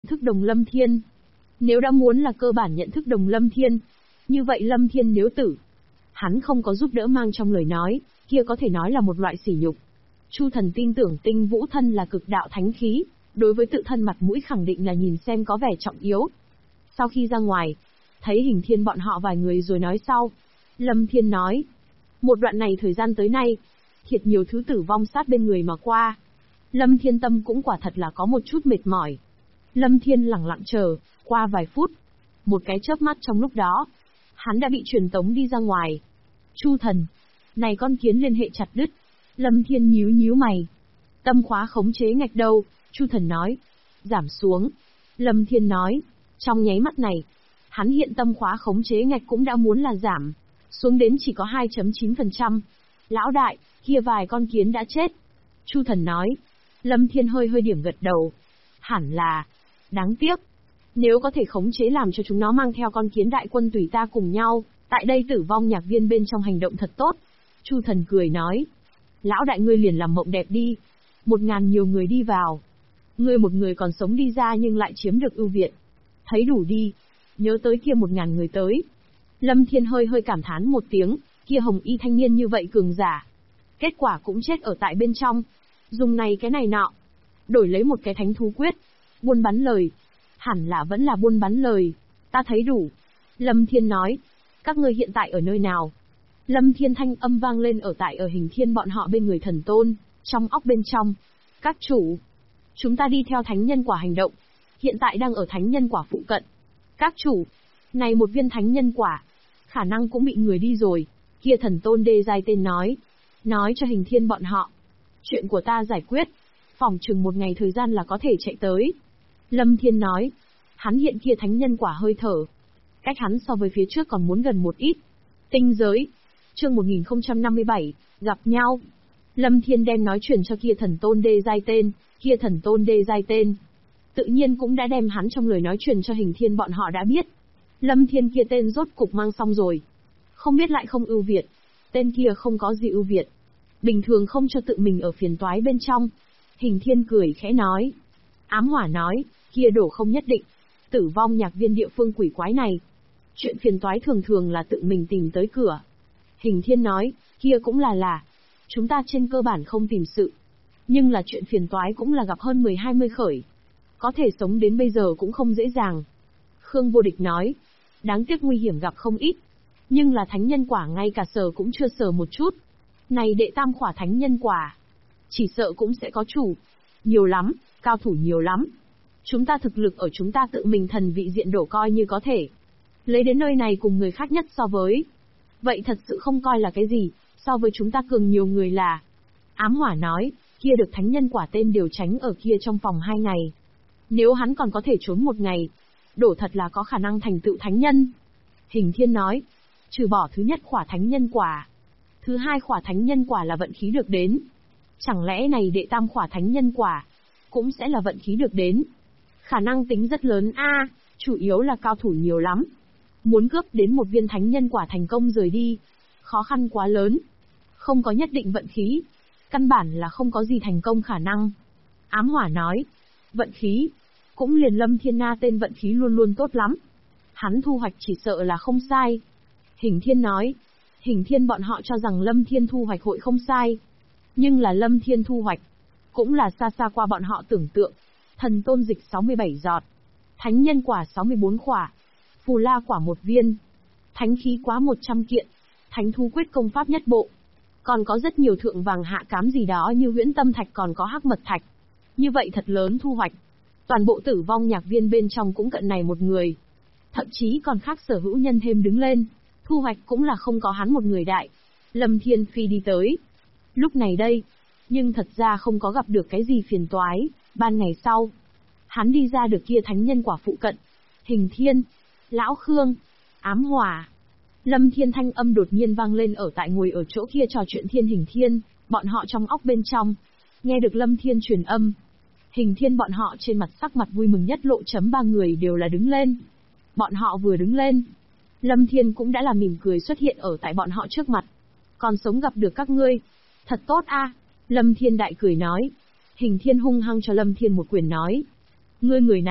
thức đồng Lâm Thiên. Nếu đã muốn là cơ bản nhận thức đồng Lâm Thiên, như vậy Lâm Thiên nếu tử, hắn không có giúp đỡ mang trong lời nói, kia có thể nói là một loại sỉ nhục. Chu Thần tin tưởng Tinh Vũ thân là cực đạo thánh khí, đối với tự thân mặt mũi khẳng định là nhìn xem có vẻ trọng yếu. Sau khi ra ngoài, thấy Hình Thiên bọn họ vài người rồi nói sau. Lâm Thiên nói, một đoạn này thời gian tới nay, thiệt nhiều thứ tử vong sát bên người mà qua. Lâm Thiên tâm cũng quả thật là có một chút mệt mỏi. Lâm Thiên lẳng lặng chờ, qua vài phút. Một cái chớp mắt trong lúc đó, hắn đã bị truyền tống đi ra ngoài. Chu Thần, này con kiến liên hệ chặt đứt. Lâm Thiên nhíu nhíu mày. Tâm khóa khống chế ngạch đâu? Chu Thần nói. Giảm xuống. Lâm Thiên nói. Trong nháy mắt này, hắn hiện tâm khóa khống chế ngạch cũng đã muốn là giảm, xuống đến chỉ có 2.9%. Lão đại, kia vài con kiến đã chết. Chu Thần nói. Lâm Thiên hơi hơi điểm gật đầu. Hẳn là, đáng tiếc. Nếu có thể khống chế làm cho chúng nó mang theo con kiến đại quân tùy ta cùng nhau, tại đây tử vong nhạc viên bên trong hành động thật tốt. Chu Thần cười nói. Lão đại ngươi liền làm mộng đẹp đi. 1000 nhiều người đi vào. Ngươi một người còn sống đi ra nhưng lại chiếm được ưu việt. Thấy đủ đi. Nhớ tới kia 1000 người tới. Lâm Thiên hơi hơi cảm thán một tiếng, kia hồng y thanh niên như vậy cường giả. Kết quả cũng chết ở tại bên trong. Dùng này cái này nọ. Đổi lấy một cái thánh thú quyết. Buôn bán lời. Hẳn là vẫn là buôn bán lời. Ta thấy đủ. Lâm Thiên nói. Các ngươi hiện tại ở nơi nào? Lâm Thiên thanh âm vang lên ở tại ở Hình Thiên bọn họ bên người Thần Tôn, trong óc bên trong. Các chủ. Chúng ta đi theo thánh nhân quả hành động. Hiện tại đang ở thánh nhân quả phụ cận. Các chủ. Này một viên thánh nhân quả. Khả năng cũng bị người đi rồi. Kia Thần Tôn đê giai tên nói. Nói cho Hình Thiên bọn họ. Chuyện của ta giải quyết. Phỏng chừng một ngày thời gian là có thể chạy tới. Lâm Thiên nói. Hắn hiện kia thánh nhân quả hơi thở. Cách hắn so với phía trước còn muốn gần một ít. Tinh giới. Chương 1057, gặp nhau. Lâm Thiên đem nói truyền cho kia Thần Tôn đê giai tên, kia Thần Tôn đê giai tên. Tự nhiên cũng đã đem hắn trong lời nói truyền cho Hình Thiên bọn họ đã biết. Lâm Thiên kia tên rốt cục mang xong rồi. Không biết lại không ưu việt. Tên kia không có gì ưu việt. Bình thường không cho tự mình ở phiền toái bên trong. Hình Thiên cười khẽ nói. Ám Hỏa nói, kia đổ không nhất định. Tử vong nhạc viên địa phương quỷ quái này. Chuyện phiền toái thường thường là tự mình tìm tới cửa. Hình Thiên nói, kia cũng là. Chúng ta trên cơ bản không tìm sự. Nhưng là chuyện phiền toái cũng là gặp hơn 10-20 khởi. Có thể sống đến bây giờ cũng không dễ dàng. Khương Vô Địch nói, đáng tiếc nguy hiểm gặp không ít. Nhưng là thánh nhân quả ngay cả sờ cũng chưa sờ một chút. Này đệ tam khỏa thánh nhân quả. Chỉ sợ cũng sẽ có chủ. Nhiều lắm, cao thủ nhiều lắm. Chúng ta thực lực ở chúng ta tự mình thần vị diện đổ coi như có thể. Lấy đến nơi này cùng người khác nhất so với. Vậy thật sự không coi là cái gì, so với chúng ta cường nhiều người là. Ám Hỏa nói, kia được thánh nhân quả tên đều tránh ở kia trong vòng 2 ngày. Nếu hắn còn có thể trốn 1 ngày, đổ thật là có khả năng thành tựu thánh nhân. Hình Thiên nói, trừ bỏ thứ nhất khỏa thánh nhân quả. Thứ hai khỏa thánh nhân quả là vận khí được đến. Chẳng lẽ này đệ tam khỏa thánh nhân quả, cũng sẽ là vận khí được đến. Khả năng tính rất lớn a, chủ yếu là cao thủ nhiều lắm. Muốn cướp đến một viên thánh nhân quả thành công rời đi, khó khăn quá lớn. Không có nhất định vận khí, căn bản là không có gì thành công khả năng. Ám Hỏa nói, vận khí, cũng liền Lâm Thiên Na tên vận khí luôn luôn tốt lắm. Hắn thu hoạch chỉ sợ là không sai. Hình Thiên nói, Hình Thiên bọn họ cho rằng Lâm Thiên thu hoạch hội không sai. Nhưng là Lâm Thiên thu hoạch, cũng là xa xa qua bọn họ tưởng tượng. Thần Tôn dịch 67 giọt, thánh nhân quả 64 khỏa, phù la quả 1 viên, thánh khí quá 100 kiện, thánh thú quyết công pháp nhất bộ. Còn có rất nhiều thượng vàng hạ cám gì đó như huyễn tâm thạch còn có hắc mật thạch. Như vậy thật lớn thu hoạch. Toàn bộ tử vong nhạc viên bên trong cũng cận này một người. Thậm chí còn khác sở hữu nhân thêm đứng lên. Thu hoạch cũng là không có hắn một người đại. Lâm Thiên Phi đi tới. Lúc này đây, nhưng thật ra không có gặp được cái gì phiền toái. Ban ngày sau, hắn đi ra được kia thánh nhân quả phụ cận. Hình Thiên, Lão Khương, Ám Hỏa. Lâm Thiên thanh âm đột nhiên vang lên ở tại ngồi ở chỗ kia trò chuyện Thiên Hình Thiên, bọn họ trong óc bên trong. Nghe được Lâm Thiên truyền âm. Hình Thiên bọn họ trên mặt sắc mặt vui mừng nhất lộ chấm 3 người đều là đứng lên. Bọn họ vừa đứng lên. Lâm Thiên cũng đã là mỉm cười xuất hiện ở tại bọn họ trước mặt. Còn sống gặp được các ngươi. Thật tốt a. Lâm Thiên đại cười nói. Hình Thiên hung hăng cho Lâm Thiên một quyền nói. Ngươi người này,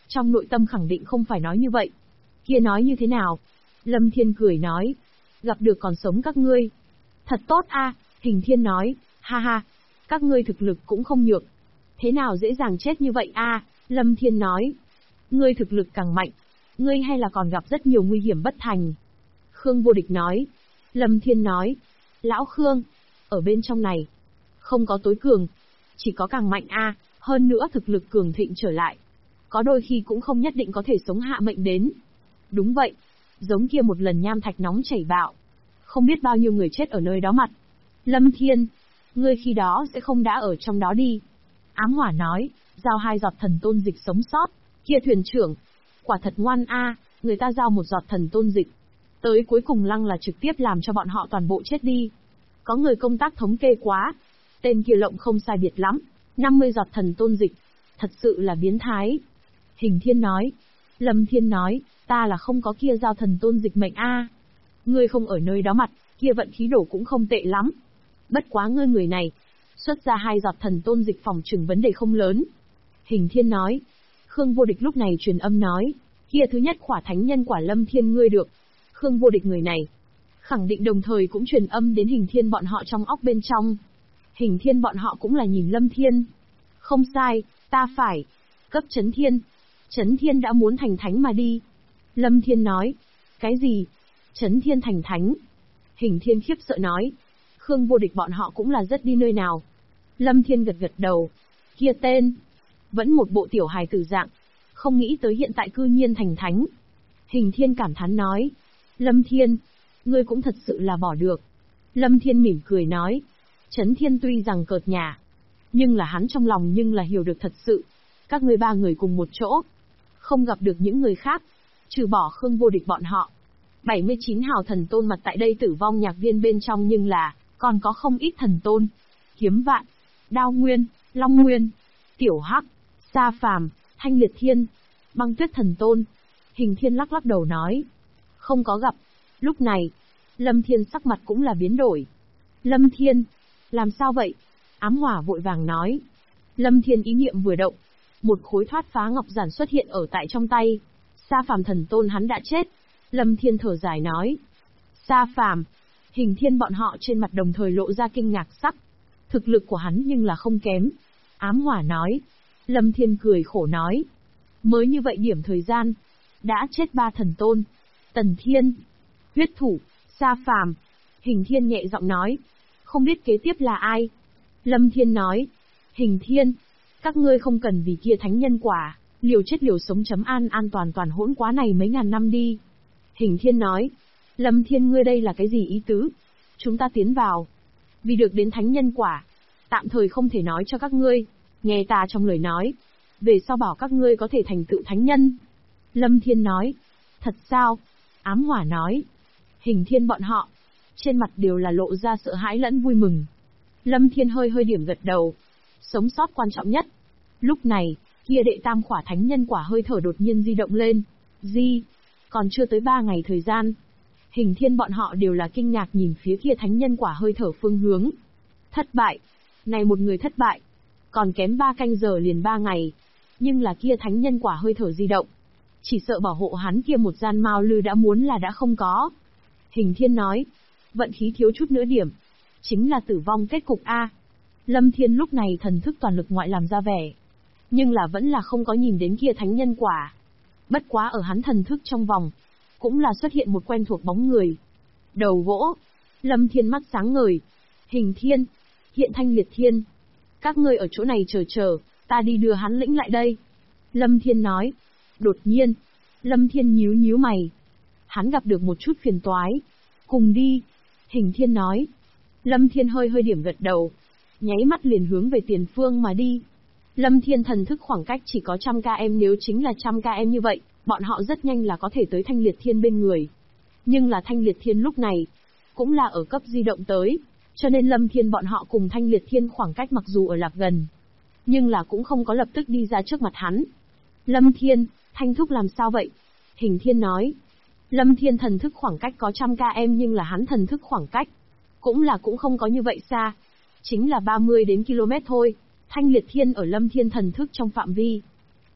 Trong nội tâm khẳng định không phải nói như vậy. Kia nói như thế nào? Lâm Thiên cười nói. Gặp được còn sống các ngươi. Thật tốt a, Hình Thiên nói, ha ha, các ngươi thực lực cũng không nhược. Thế nào dễ dàng chết như vậy a? Lâm Thiên nói. Ngươi thực lực càng mạnh, ngươi hay là còn gặp rất nhiều nguy hiểm bất thành. Khương Vô Địch nói. Lâm Thiên nói. Lão Khương, ở bên trong này, không có tối cường, chỉ có càng mạnh a, hơn nữa thực lực cường thịnh trở lại. Có đôi khi cũng không nhất định có thể sống hạ mệnh đến. Đúng vậy, giống kia một lần nham thạch nóng chảy bạo. Không biết bao nhiêu người chết ở nơi đó mặt. Lâm Thiên, ngươi khi đó sẽ không đã ở trong đó đi. Ám Hỏa nói, giao 2 giọt thần tôn dịch sống sót. Kia thuyền trưởng, quả thật ngoan a, người ta giao 1 giọt thần tôn dịch. Tới cuối cùng lăng là trực tiếp làm cho bọn họ toàn bộ chết đi. Có người công tác thống kê quá. Tên kia lộng không sai biệt lắm, 50 giọt thần tôn dịch. Thật sự là biến thái. Hình Thiên nói. Lâm Thiên nói, ta là không có kia giao thần tôn dịch mệnh a. Ngươi không ở nơi đó mặt, kia vận khí đổ cũng không tệ lắm. Bất quá ngươi người này, xuất ra 2 giọt thần tôn dịch phòng chừng vấn đề không lớn. Hình Thiên nói. Khương Vô Địch lúc này truyền âm nói, kia thứ nhất khỏa thánh nhân quả Lâm Thiên ngươi được. Khương Vô Địch người này, khẳng định đồng thời cũng truyền âm đến Hình Thiên bọn họ trong óc bên trong. Hình Thiên bọn họ cũng là nhìn Lâm Thiên. Không sai, ta phải. Cấp Chấn Thiên. Chấn Thiên đã muốn thành thánh mà đi. Lâm Thiên nói. Cái gì? Chấn Thiên thành thánh. Hình Thiên khiếp sợ nói. Khương Vô Địch bọn họ cũng là rất đi nơi nào. Lâm Thiên gật gật đầu. Kia tên. Vẫn một bộ tiểu hài tử dạng. Không nghĩ tới hiện tại cư nhiên thành thánh. Hình Thiên cảm thán nói. Lâm Thiên, ngươi cũng thật sự là bỏ được. Lâm Thiên mỉm cười nói. Chấn Thiên tuy rằng cợt nhả, nhưng là hắn trong lòng nhưng là hiểu được thật sự. Các ngươi 3 người cùng một chỗ, không gặp được những người khác, trừ bỏ Khương Vô Địch bọn họ. 79 hào thần tôn mặt tại đây tử vong nhạc viên bên trong nhưng là, còn có không ít thần tôn. Kiếm Vạn, Đao Nguyên, Long Nguyên, Tiểu Hắc, Sa Phàm, Thanh Liệt Thiên, Băng Tuyết thần tôn. Hình Thiên lắc lắc đầu nói. Không có gặp. Lúc này, Lâm Thiên sắc mặt cũng là biến đổi. Lâm Thiên, làm sao vậy? Ám Hỏa vội vàng nói. Lâm Thiên ý niệm vừa động, một khối thoát phá ngọc giản xuất hiện ở tại trong tay. Sa Phàm thần tôn hắn đã chết. Lâm Thiên thở dài nói. Sa Phàm, Hình Thiên bọn họ trên mặt đồng thời lộ ra kinh ngạc sắc. Thực lực của hắn nhưng là không kém. Ám Hỏa nói. Lâm Thiên cười khổ nói. Mới như vậy điểm thời gian, đã chết 3 thần tôn. Tần Thiên, Huyết Thủ, Sa Phàm. Hình Thiên nhẹ giọng nói. Không biết kế tiếp là ai? Lâm Thiên nói. Hình Thiên, các ngươi không cần vì kia thánh nhân quả, liều chết liều sống chấm an an toàn toàn hỗn quá này mấy ngàn năm đi. Hình Thiên nói. Lâm Thiên ngươi đây là cái gì ý tứ? Chúng ta tiến vào, vì được đến thánh nhân quả, tạm thời không thể nói cho các ngươi, nghe ta trong lời nói, về sau bảo các ngươi có thể thành tựu thánh nhân. Lâm Thiên nói. Thật sao? Ám Hỏa nói. Hình Thiên bọn họ, trên mặt đều là lộ ra sợ hãi lẫn vui mừng. Lâm Thiên hơi hơi điểm gật đầu. Sống sót quan trọng nhất. Lúc này, kia đệ tam khỏa thánh nhân quả hơi thở đột nhiên di động lên. Còn chưa tới 3 ngày thời gian. Hình Thiên bọn họ đều là kinh ngạc nhìn phía kia thánh nhân quả hơi thở phương hướng. Thất bại. Này một người thất bại. Còn kém 3 canh giờ liền 3 ngày. Nhưng là kia thánh nhân quả hơi thở di động. Chỉ sợ bảo hộ hắn kia một gian mao lư đã muốn là đã không có. Hình Thiên nói. Vận khí thiếu chút nữa điểm. Chính là tử vong kết cục A. Lâm Thiên lúc này thần thức toàn lực ngoại làm ra vẻ. Nhưng là vẫn là không có nhìn đến kia thánh nhân quả. Bất quá ở hắn thần thức trong vòng, cũng là xuất hiện một quen thuộc bóng người. Đầu gỗ. Lâm Thiên mắt sáng ngời. Hình Thiên, Hiện Thanh Liệt Thiên. Các ngươi ở chỗ này chờ, ta đi đưa hắn lĩnh lại đây. Lâm Thiên nói. Đột nhiên, Lâm Thiên nhíu nhíu mày. Hắn gặp được một chút phiền toái. Cùng đi. Hình Thiên nói. Lâm Thiên hơi hơi điểm gật đầu. Nháy mắt liền hướng về tiền phương mà đi. Lâm Thiên thần thức khoảng cách chỉ có 100 km, nếu chính là 100 km như vậy, bọn họ rất nhanh là có thể tới Thanh Liệt Thiên bên người. Nhưng là Thanh Liệt Thiên lúc này, cũng là ở cấp di động tới, cho nên Lâm Thiên bọn họ cùng Thanh Liệt Thiên khoảng cách mặc dù ở lạc gần, nhưng là cũng không có lập tức đi ra trước mặt hắn. Lâm Thiên, Thanh Thúc làm sao vậy? Hình Thiên nói. Lâm Thiên thần thức khoảng cách có 100 km nhưng là hắn thần thức khoảng cách cũng không có như vậy xa. Chính là 30 đến km thôi. Thanh Liệt Thiên ở Lâm Thiên thần thức trong phạm vi.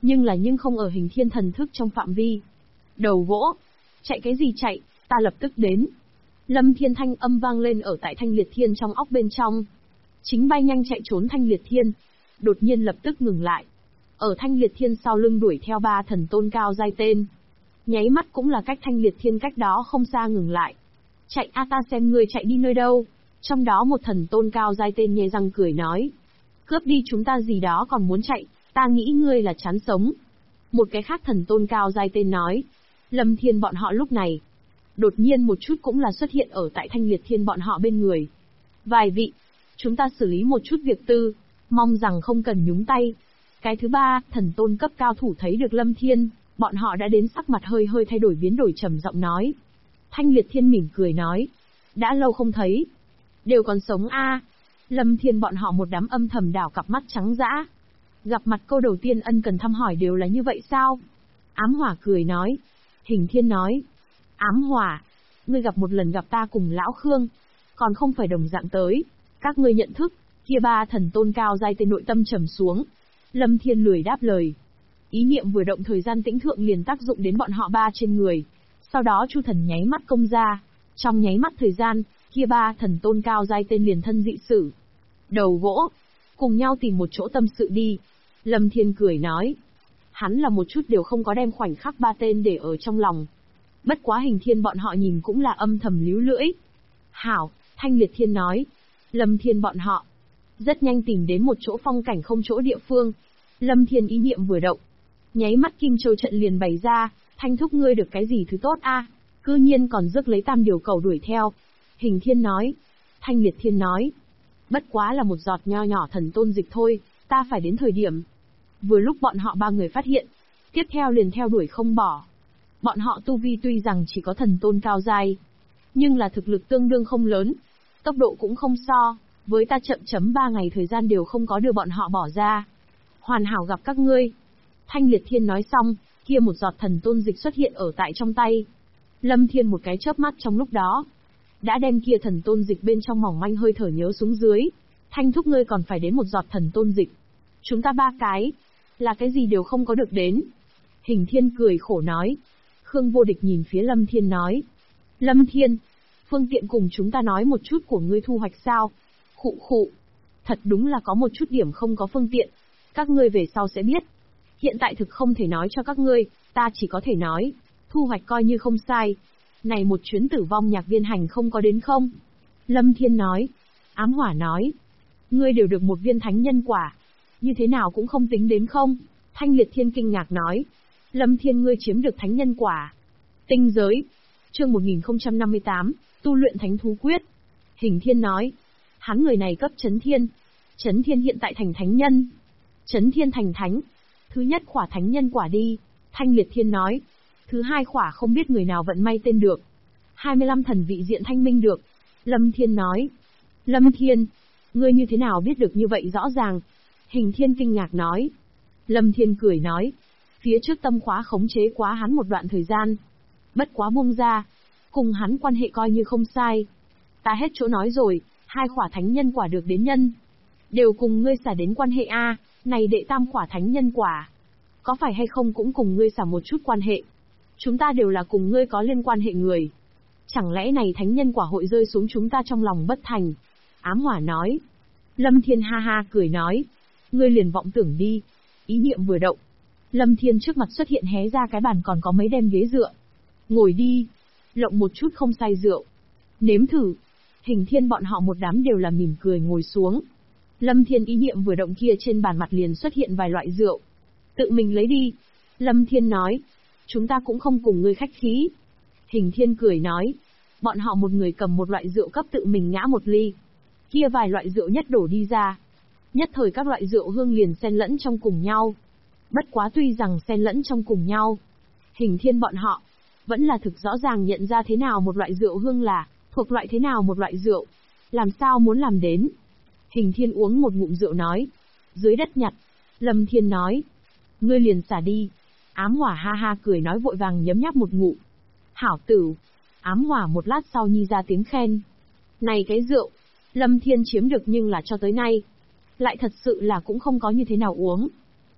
nhưng không ở Hình Thiên thần thức trong phạm vi. Đầu gỗ. Chạy cái gì chạy, ta lập tức đến. Lâm Thiên thanh âm vang lên ở tại Thanh Liệt Thiên trong óc bên trong. Chính bay nhanh chạy trốn Thanh Liệt Thiên, đột nhiên lập tức ngừng lại. Ở Thanh Liệt Thiên sau lưng đuổi theo 3 thần tôn cao giai tên. Nháy mắt cũng là cách Thanh Liệt Thiên cách đó không xa ngừng lại. Chạy a, ta xem ngươi chạy đi nơi đâu. Trong đó một thần tôn cao giai tên nhe răng cười nói. Cướp đi chúng ta gì đó còn muốn chạy, ta nghĩ ngươi là chán sống. Một cái khác thần tôn cao giai tên nói. Lâm Thiên bọn họ lúc này, đột nhiên một chút cũng là xuất hiện ở tại Thanh Liệt Thiên bọn họ bên người. Vài vị, chúng ta xử lý một chút việc tư, mong rằng không cần nhúng tay. Cái thứ ba, thần tôn cấp cao thủ thấy được Lâm Thiên, bọn họ đã đến sắc mặt hơi hơi thay đổi biến đổi trầm giọng nói. Thanh Liệt Thiên mỉm cười nói. Đã lâu không thấy. Đều còn sống a. Lâm Thiên bọn họ một đám âm thầm đảo cặp mắt trắng dã. Gặp mặt câu đầu tiên ân cần thăm hỏi đều là như vậy sao? Ám Hỏa cười nói. Hình Thiên nói. Ám Hỏa, ngươi gặp một lần gặp ta cùng Lão Khương, còn không phải đồng dạng tới. Các ngươi nhận thức, kia 3 thần tôn cao giai tên nội tâm trầm xuống. Lâm Thiên lười đáp lời. Ý niệm vừa động thời gian tĩnh thượng liền tác dụng đến bọn họ 3 trên người. Sau đó Chu Thần nháy mắt công ra. Trong nháy mắt thời gian, kia 3 thần tôn cao giai tên liền thân dị sử. Đầu gỗ, cùng nhau tìm một chỗ tâm sự đi. Lâm Thiên cười nói. Hắn là một chút đều không có đem khoảnh khắc 3 tên để ở trong lòng. Bất quá Hình Thiên bọn họ nhìn cũng là âm thầm líu lưỡi. Hảo, Thanh Liệt Thiên nói. Lâm Thiên bọn họ rất nhanh tìm đến một chỗ phong cảnh không chỗ địa phương. Lâm Thiên ý niệm vừa động, nháy mắt Kim Châu trận liền bày ra. Thanh thúc ngươi được cái gì thứ tốt a? Cư nhiên còn rước lấy tam điều cầu đuổi theo. Hình Thiên nói. Thanh Liệt Thiên nói. Bất quá là một giọt nho nhỏ thần tôn dịch thôi, ta phải đến thời điểm. Vừa lúc bọn họ 3 người phát hiện, tiếp theo liền theo đuổi không bỏ. Bọn họ tu vi tuy rằng chỉ có thần tôn cao giai, nhưng là thực lực tương đương không lớn, tốc độ cũng không so, với ta chậm chấm 3 ngày thời gian đều không có đưa bọn họ bỏ ra. Hoàn hảo gặp các ngươi. Thanh Liệt Thiên nói xong, kia một giọt thần tôn dịch xuất hiện ở tại trong tay. Lâm Thiên một cái chớp mắt trong lúc đó, đã đem kia thần tôn dịch bên trong mỏng manh hơi thở nhớ xuống dưới. Thanh thúc ngươi còn phải đến một giọt thần tôn dịch. Chúng ta 3 cái, là cái gì đều không có được đến. Hình Thiên cười khổ nói. Khương Vô Địch nhìn phía Lâm Thiên nói. Lâm Thiên, phương tiện cùng chúng ta nói một chút của ngươi thu hoạch sao? Khụ khụ. Thật đúng là có một chút điểm không có phương tiện. Các ngươi về sau sẽ biết. Hiện tại thực không thể nói cho các ngươi, ta chỉ có thể nói. Thu hoạch coi như không sai. Này một chuyến tử vong nhạc viên hành không có đến không? Lâm Thiên nói. Ám Hỏa nói. Ngươi đều được một viên thánh nhân quả. Như thế nào cũng không tính đến không? Thanh Liệt Thiên kinh ngạc nói. Lâm Thiên ngươi chiếm được thánh nhân quả. Tinh giới. Chương 1058, tu luyện thánh thú quyết. Hình Thiên nói. Hắn người này cấp Chấn Thiên. Chấn Thiên hiện tại thành thánh nhân. Chấn Thiên thành thánh. Thứ nhất khỏa thánh nhân quả đi. Thanh Liệt Thiên nói. Thứ hai khỏa không biết người nào vận may tên được. 25 thần vị diện thanh minh được. Lâm Thiên nói. Lâm Thiên, ngươi như thế nào biết được như vậy rõ ràng? Hình Thiên kinh ngạc nói. Lâm Thiên cười nói. Phía trước tâm khóa khống chế quá hắn một đoạn thời gian. Bất quá buông ra. Cùng hắn quan hệ coi như không sai. Ta hết chỗ nói rồi, 2 khỏa thánh nhân quả được đến nhân. Đều cùng ngươi xả đến quan hệ A, này đệ tam khỏa thánh nhân quả. Có phải hay không cũng cùng ngươi xả một chút quan hệ. Chúng ta đều là cùng ngươi có liên quan hệ người. Chẳng lẽ này thánh nhân quả hội rơi xuống chúng ta trong lòng bất thành? Ám Hỏa nói. Lâm Thiên ha ha cười nói. Ngươi liền vọng tưởng đi. Ý niệm vừa động. Lâm Thiên trước mặt xuất hiện hé ra cái bàn còn có mấy đem ghế dựa. Ngồi đi. Lộng một chút không say rượu. Nếm thử. Hình Thiên bọn họ một đám đều là mỉm cười ngồi xuống. Lâm Thiên ý niệm vừa động kia trên bàn mặt liền xuất hiện vài loại rượu. Tự mình lấy đi. Lâm Thiên nói. Chúng ta cũng không cùng ngươi khách khí. Hình Thiên cười nói. Bọn họ một người cầm một loại rượu cấp tự mình ngã một ly. Kia vài loại rượu nhất đổ đi ra. Nhất thời các loại rượu hương liền xen lẫn trong cùng nhau. Bất quá tuy rằng xen lẫn trong cùng nhau, Hình Thiên bọn họ vẫn là thực rõ ràng nhận ra thế nào một loại rượu hương là thuộc loại thế nào một loại rượu. Làm sao muốn làm đến? Hình Thiên uống một ngụm rượu nói. Dưới đất nhặt. Lâm Thiên nói. Ngươi liền xả đi. Ám Hỏa ha ha cười nói vội vàng nhấm nháp một ngụm. Hảo tử. Ám Hỏa một lát sau nhi ra tiếng khen. Này cái rượu, Lâm Thiên chiếm được nhưng là cho tới nay lại thật sự là cũng không có như thế nào uống.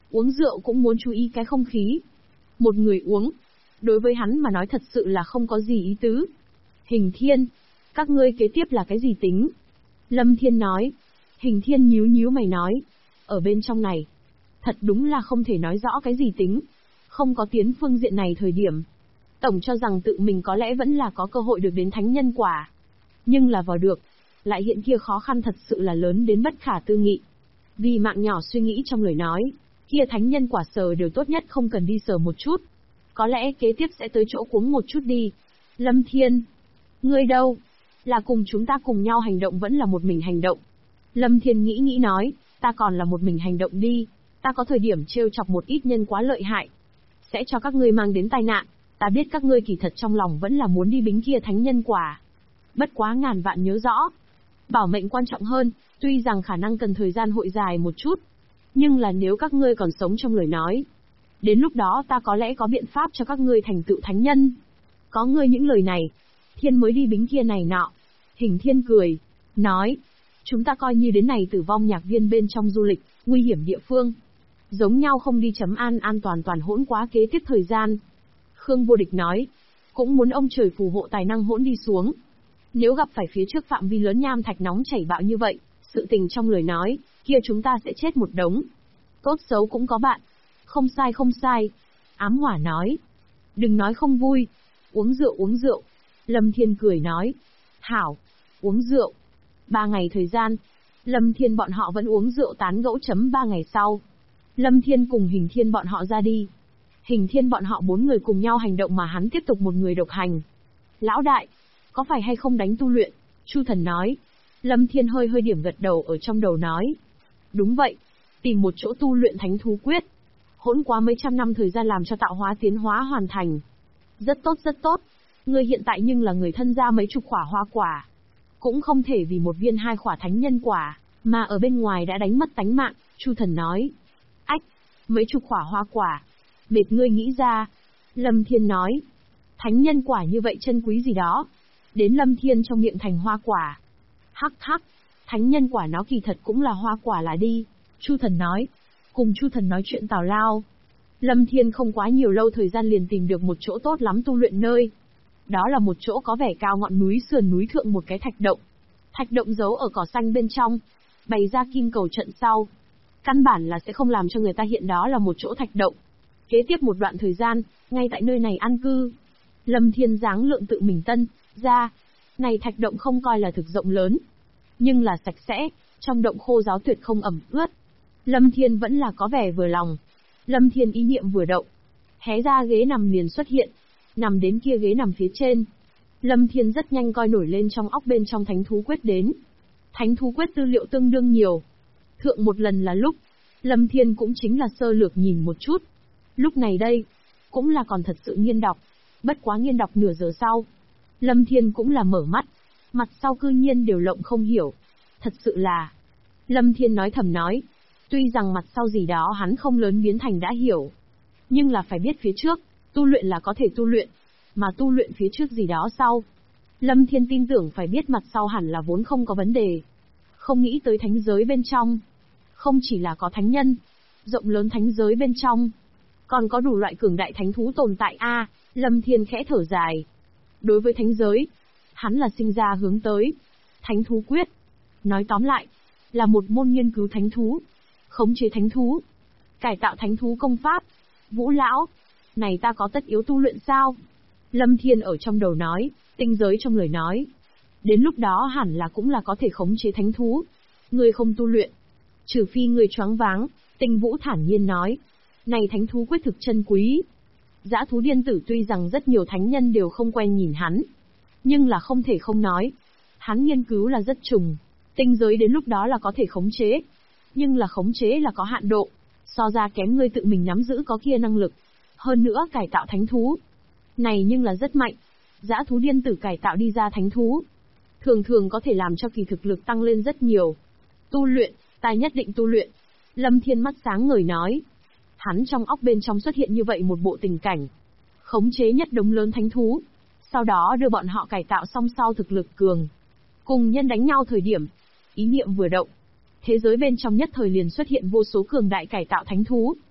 Uống rượu cũng muốn chú ý cái không khí. Một người uống, đối với hắn mà nói thật sự là không có gì ý tứ. Hình Thiên, các ngươi kế tiếp là cái gì tính? Lâm Thiên nói. Hình Thiên nhíu nhíu mày nói. Ở bên trong này, thật đúng là không thể nói rõ cái gì tính. Không có tiến phương diện này thời điểm. Tổng cho rằng tự mình có lẽ vẫn là có cơ hội được đến thánh nhân quả. Nhưng là vào được, lại hiện kia khó khăn thật sự là lớn đến bất khả tư nghị. Vì mạng nhỏ suy nghĩ trong lời nói, kia thánh nhân quả sờ đều tốt nhất không cần đi sờ một chút. Có lẽ kế tiếp sẽ tới chỗ cuống một chút đi. Lâm Thiên, ngươi đâu? Là cùng chúng ta cùng nhau hành động vẫn là một mình hành động? Lâm Thiên nghĩ nghĩ nói, ta còn là một mình hành động đi, ta có thời điểm trêu chọc một ít nhân quá lợi hại. Sẽ cho các ngươi mang đến tai nạn, ta biết các ngươi kỳ thật trong lòng vẫn là muốn đi bính kia thánh nhân quả. Bất quá ngàn vạn nhớ rõ. Bảo mệnh quan trọng hơn, tuy rằng khả năng cần thời gian hội dài một chút. Nhưng là nếu các ngươi còn sống trong lời nói, đến lúc đó ta có lẽ có biện pháp cho các ngươi thành tựu thánh nhân. Có ngươi những lời này, Thiên mới đi bính kia này nọ. Hình Thiên cười, nói, chúng ta coi như đến này tử vong nhạc viên bên trong du lịch, nguy hiểm địa phương. Giống nhau không đi chấm an an toàn toàn hỗn quá kế tiếp thời gian. Khương Vô Địch nói, cũng muốn ông trời phù hộ tài năng hỗn đi xuống. Nếu gặp phải phía trước phạm vi lớn nham thạch nóng chảy bạo như vậy, sự tình trong lời nói, kia chúng ta sẽ chết một đống. Tốt xấu cũng có bạn. Không sai không sai. Ám Hỏa nói. Đừng nói không vui. Uống rượu uống rượu. Lâm Thiên cười nói. Hảo. Uống rượu. 3 ngày thời gian. Lâm Thiên bọn họ vẫn uống rượu tán gẫu chấm 3 ngày sau. Lâm Thiên cùng Hình Thiên bọn họ ra đi. Hình Thiên bọn họ 4 người cùng nhau hành động mà hắn tiếp tục một người độc hành. Lão đại, có phải hay không đánh tu luyện? Chu Thần nói. Lâm Thiên hơi hơi điểm gật đầu ở trong đầu nói. Đúng vậy. Tìm một chỗ tu luyện thánh thú quyết. Hỗn quá mấy trăm năm thời gian làm cho tạo hóa tiến hóa hoàn thành. Rất tốt rất tốt. Ngươi hiện tại nhưng là người thân ra mấy chục khỏa hoa quả. Cũng không thể vì một viên 2 khỏa thánh nhân quả, mà ở bên ngoài đã đánh mất tánh mạng, Chu Thần nói. Ách, mấy chục khỏa hoa quả. Mệt ngươi nghĩ ra. Lâm Thiên nói. Thánh nhân quả như vậy chân quý gì đó. Đến Lâm Thiên trong miệng thành hoa quả. Hắc hắc, thánh nhân quả nó kỳ thật cũng là hoa quả là đi. Chu Thần nói. Cùng Chu Thần nói chuyện tào lao. Lâm Thiên không quá nhiều lâu thời gian liền tìm được một chỗ tốt lắm tu luyện nơi. Đó là một chỗ có vẻ cao ngọn núi sườn núi thượng một cái thạch động. Thạch động giấu ở cỏ xanh bên trong. Bày ra kim cầu trận sau. Căn bản là sẽ không làm cho người ta hiện đó là một chỗ thạch động. Kế tiếp một đoạn thời gian, ngay tại nơi này an cư. Lâm Thiên dáng lượng tự mình tân ra. Này thạch động không coi là thực rộng lớn, nhưng là sạch sẽ, trong động khô ráo tuyệt không ẩm ướt. Lâm Thiên vẫn là có vẻ vừa lòng. Lâm Thiên ý niệm vừa động, hé ra ghế nằm liền xuất hiện, nằm đến kia ghế nằm phía trên. Lâm Thiên rất nhanh coi nổi lên trong óc bên trong thánh thú quyết đến. Thánh thú quyết tư liệu tương đương nhiều. Thượng một lần là lúc, Lâm Thiên cũng chính là sơ lược nhìn một chút. Lúc này đây, cũng là còn thật sự nghiên đọc. Bất quá nghiên đọc nửa giờ sau, Lâm Thiên cũng là mở mắt, mặt sau cư nhiên đều lộng không hiểu. Thật sự là, Lâm Thiên nói thầm nói, tuy rằng mặt sau gì đó hắn không lớn biến thành đã hiểu, nhưng là phải biết phía trước, tu luyện là có thể tu luyện, mà tu luyện phía trước gì đó sau. Lâm Thiên tin tưởng phải biết mặt sau hẳn là vốn không có vấn đề. Không nghĩ tới thánh giới bên trong, không chỉ là có thánh nhân, rộng lớn thánh giới bên trong, còn có đủ loại cường đại thánh thú tồn tại a. Lâm Thiên khẽ thở dài. Đối với thánh giới, hắn là sinh ra hướng tới. Thánh thú quyết, nói tóm lại, là một môn nghiên cứu thánh thú, khống chế thánh thú, cải tạo thánh thú công pháp. Vũ lão, này ta có tất yếu tu luyện sao? Lâm Thiên ở trong đầu nói, tinh giới trong lời nói. Đến lúc đó hẳn là cũng là có thể khống chế thánh thú. Ngươi không tu luyện, trừ phi ngươi choáng váng. Tinh Vũ thản nhiên nói, này thánh thú quyết thực chân quý. Dã thú điên tử tuy rằng rất nhiều thánh nhân đều không quen nhìn hắn, nhưng là không thể không nói, hắn nghiên cứu là rất trùng. Tinh giới đến lúc đó là có thể khống chế, nhưng là khống chế là có hạn độ, so ra kém ngươi tự mình nắm giữ có kia năng lực. Hơn nữa cải tạo thánh thú này nhưng là rất mạnh. Dã thú điên tử cải tạo đi ra thánh thú, thường thường có thể làm cho kỳ thực lực tăng lên rất nhiều. Tu luyện, ta nhất định tu luyện. Lâm Thiên mắt sáng ngời nói. Hắn trong óc bên trong xuất hiện như vậy một bộ tình cảnh. Khống chế nhất đống lớn thánh thú, sau đó đưa bọn họ cải tạo xong sau thực lực cường, cùng nhân đánh nhau thời điểm, ý niệm vừa động, thế giới bên trong nhất thời liền xuất hiện vô số cường đại cải tạo thánh thú.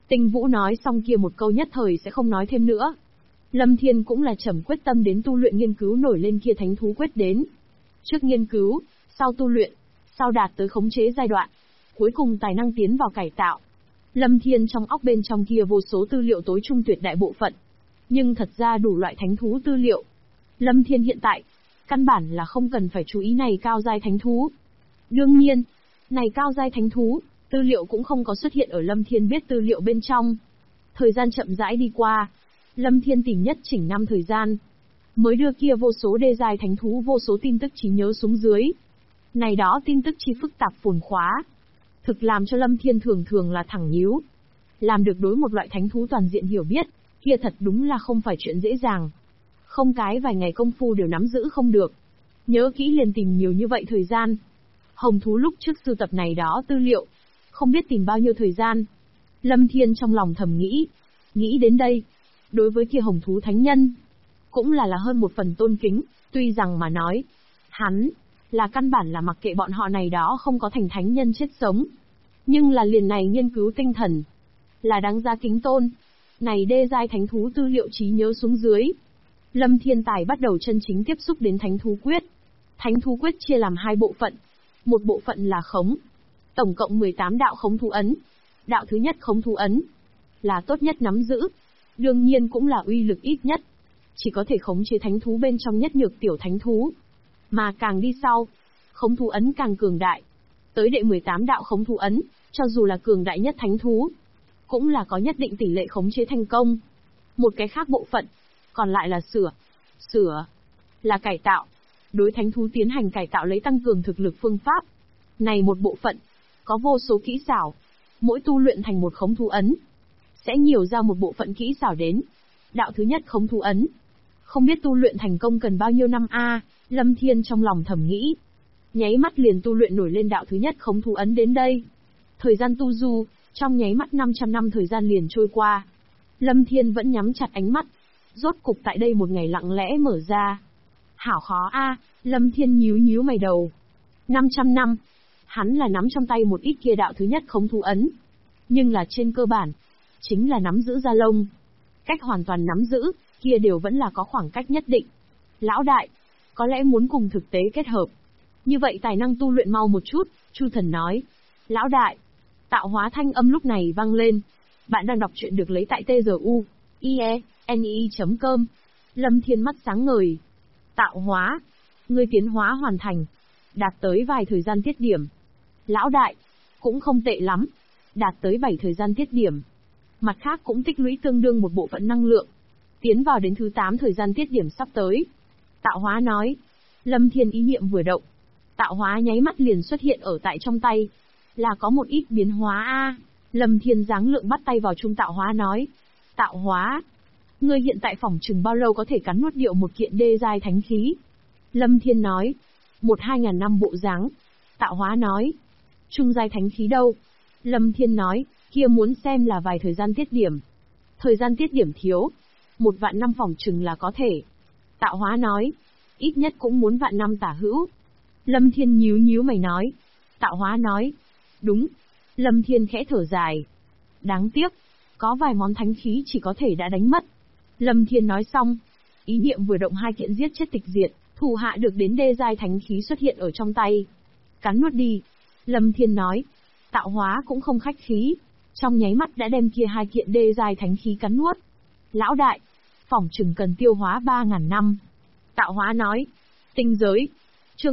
Tinh Vũ nói xong kia một câu nhất thời sẽ không nói thêm nữa. Lâm Thiên cũng là trầm quyết tâm đến tu luyện nghiên cứu nổi lên kia thánh thú quyết đến. Trước nghiên cứu, sau tu luyện, sau đạt tới khống chế giai đoạn, cuối cùng tài năng tiến vào cải tạo. Lâm Thiên trong óc bên trong kia vô số tư liệu tối trung tuyệt đại bộ phận. Nhưng thật ra đủ loại thánh thú tư liệu. Lâm Thiên hiện tại, căn bản là không cần phải chú ý này cao giai thánh thú. Đương nhiên, này cao giai thánh thú, tư liệu cũng không có xuất hiện ở Lâm Thiên biết tư liệu bên trong. Thời gian chậm rãi đi qua, Lâm Thiên tìm nhất chỉnh năm thời gian, mới đưa kia vô số đê giai thánh thú vô số tin tức trí nhớ xuống dưới. Này đó tin tức chi phức tạp phồn khóa, thực làm cho Lâm Thiên thường thường là thẳng nhíu. Làm được đối một loại thánh thú toàn diện hiểu biết, kia thật đúng là không phải chuyện dễ dàng. Không cái vài ngày công phu đều nắm giữ không được. Nhớ kỹ liền tìm nhiều như vậy thời gian. Hồng thú lúc trước sưu tập này đó tư liệu, không biết tìm bao nhiêu thời gian. Lâm Thiên trong lòng thầm nghĩ. Nghĩ đến đây, đối với kia hồng thú thánh nhân, cũng là hơn một phần tôn kính, tuy rằng mà nói, hắn, là căn bản là mặc kệ bọn họ này đó không có thành thánh nhân chết sống. Nhưng là liền này nghiên cứu tinh thần, là đáng giá kính tôn. Này đê giai thánh thú tư liệu trí nhớ xuống dưới. Lâm Thiên Tài bắt đầu chân chính tiếp xúc đến thánh thú quyết. Thánh thú quyết chia làm hai bộ phận. Một bộ phận là khống. Tổng cộng 18 đạo khống thú ấn. Đạo thứ nhất khống thú ấn, là tốt nhất nắm giữ. Đương nhiên cũng là uy lực ít nhất. Chỉ có thể khống chế thánh thú bên trong nhất nhược tiểu thánh thú. Mà càng đi sau, khống thú ấn càng cường đại. Tới đệ 18 đạo khống thú ấn, cho dù là cường đại nhất thánh thú, cũng là có nhất định tỷ lệ khống chế thành công. Một cái khác bộ phận, còn lại là sửa. Sửa, là cải tạo. Đối thánh thú tiến hành cải tạo lấy tăng cường thực lực phương pháp. Này một bộ phận, có vô số kỹ xảo. Mỗi tu luyện thành một khống thú ấn, sẽ nhiều ra một bộ phận kỹ xảo đến. Đạo thứ nhất khống thú ấn, không biết tu luyện thành công cần bao nhiêu năm a? Lâm Thiên trong lòng thầm nghĩ. Nháy mắt liền tu luyện nổi lên đạo thứ nhất khống thú ấn đến đây. Thời gian tu du, trong nháy mắt 500 năm thời gian liền trôi qua. Lâm Thiên vẫn nhắm chặt ánh mắt. Rốt cục tại đây một ngày lặng lẽ mở ra. Hảo khó a, Lâm Thiên nhíu nhíu mày đầu. 500 năm, hắn là nắm trong tay một ít kia đạo thứ nhất khống thú ấn. Nhưng là trên cơ bản, chính là nắm giữ da lông. Cách hoàn toàn nắm giữ, kia đều vẫn là có khoảng cách nhất định. Lão đại, có lẽ muốn cùng thực tế kết hợp. Như vậy tài năng tu luyện mau một chút, Chu Thần nói. Lão đại, tạo hóa thanh âm lúc này vang lên. Bạn đang đọc truyện được lấy tại tzu.ie.ne.com. Lâm Thiên mắt sáng ngời. Tạo hóa, ngươi tiến hóa hoàn thành, đạt tới vài thời gian tiết điểm. Lão đại, cũng không tệ lắm, đạt tới 7 thời gian tiết điểm. Mặt khác cũng tích lũy tương đương một bộ phận năng lượng, tiến vào đến thứ 8 thời gian tiết điểm sắp tới. Tạo hóa nói. Lâm Thiên ý niệm vừa động, tạo hóa nháy mắt liền xuất hiện ở tại trong tay. Là có một ít biến hóa a. Lâm Thiên giáng lượng bắt tay vào trung tạo hóa nói. Tạo hóa, ngươi hiện tại phỏng chừng bao lâu có thể cắn nuốt điệu một kiện đê giai thánh khí? Lâm Thiên nói. 1-2 ngàn năm bộ dáng. Tạo hóa nói. Trung giai thánh khí đâu? Lâm Thiên nói, kia muốn xem là vài thời gian tiết điểm. Thời gian tiết điểm thiếu, 1 vạn năm phỏng chừng là có thể. Tạo hóa nói, ít nhất cũng muốn vạn năm tả hữu. Lâm Thiên nhíu nhíu mày nói. Tạo hóa nói, đúng. Lâm Thiên khẽ thở dài. Đáng tiếc, có vài món thánh khí chỉ có thể đã đánh mất. Lâm Thiên nói xong, ý niệm vừa động 2 kiện giết chết tịch diệt, thủ hạ được đến đê giai thánh khí xuất hiện ở trong tay. Cắn nuốt đi. Lâm Thiên nói. Tạo hóa cũng không khách khí, trong nháy mắt đã đem kia 2 kiện đê giai thánh khí cắn nuốt. Lão đại, phỏng chừng cần tiêu hóa 3.000 năm. Tạo hóa nói. Tinh giới. Chương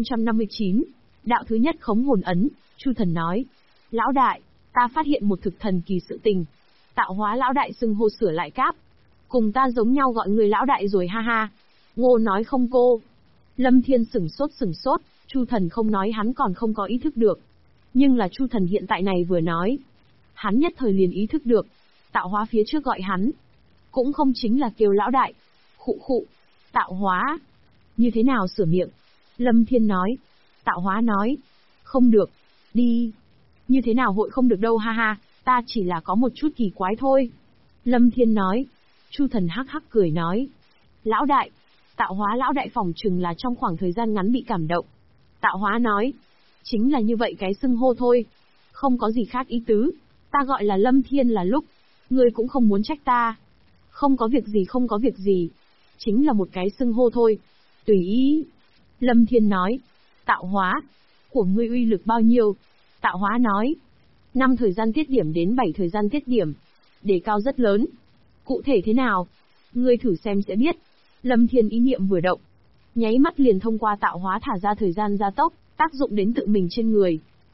1059. Đạo thứ nhất khống hồn ấn. Chu Thần nói. Lão đại, ta phát hiện một thực thần kỳ sự tình. Tạo hóa lão đại xưng hô sửa lại cáp. Cùng ta giống nhau gọi người lão đại rồi ha ha. Ngô nói không cô. Lâm Thiên sửng sốt, Chu Thần không nói hắn còn không có ý thức được. Nhưng là Chu Thần hiện tại này vừa nói, hắn nhất thời liền ý thức được. Tạo hóa phía trước gọi hắn, cũng không chính là kêu lão đại. Khụ khụ. Tạo hóa, như thế nào sửa miệng? Lâm Thiên nói. Tạo hóa nói. Không được. Đi. Như thế nào hội không được đâu ha ha, ta chỉ là có một chút kỳ quái thôi. Lâm Thiên nói. Chu Thần hắc hắc cười nói. Lão đại, tạo hóa lão đại phỏng chừng là trong khoảng thời gian ngắn bị cảm động. Tạo hóa nói. Chính là như vậy cái xưng hô thôi, không có gì khác ý tứ. Ta gọi là Lâm Thiên là lúc, ngươi cũng không muốn trách ta. Không có việc gì, không có việc gì. Chính là một cái xưng hô thôi. Tùy ý. Lâm Thiên nói. Tạo hóa. Của ngươi uy lực bao nhiêu? Tạo hóa nói. 5 thời gian tiết điểm đến 7 thời gian tiết điểm. Đề cao rất lớn. Cụ thể thế nào? Ngươi thử xem sẽ biết. Lâm Thiên ý niệm vừa động. Nháy mắt liền thông qua tạo hóa thả ra thời gian gia tốc, tác dụng đến tự mình trên người.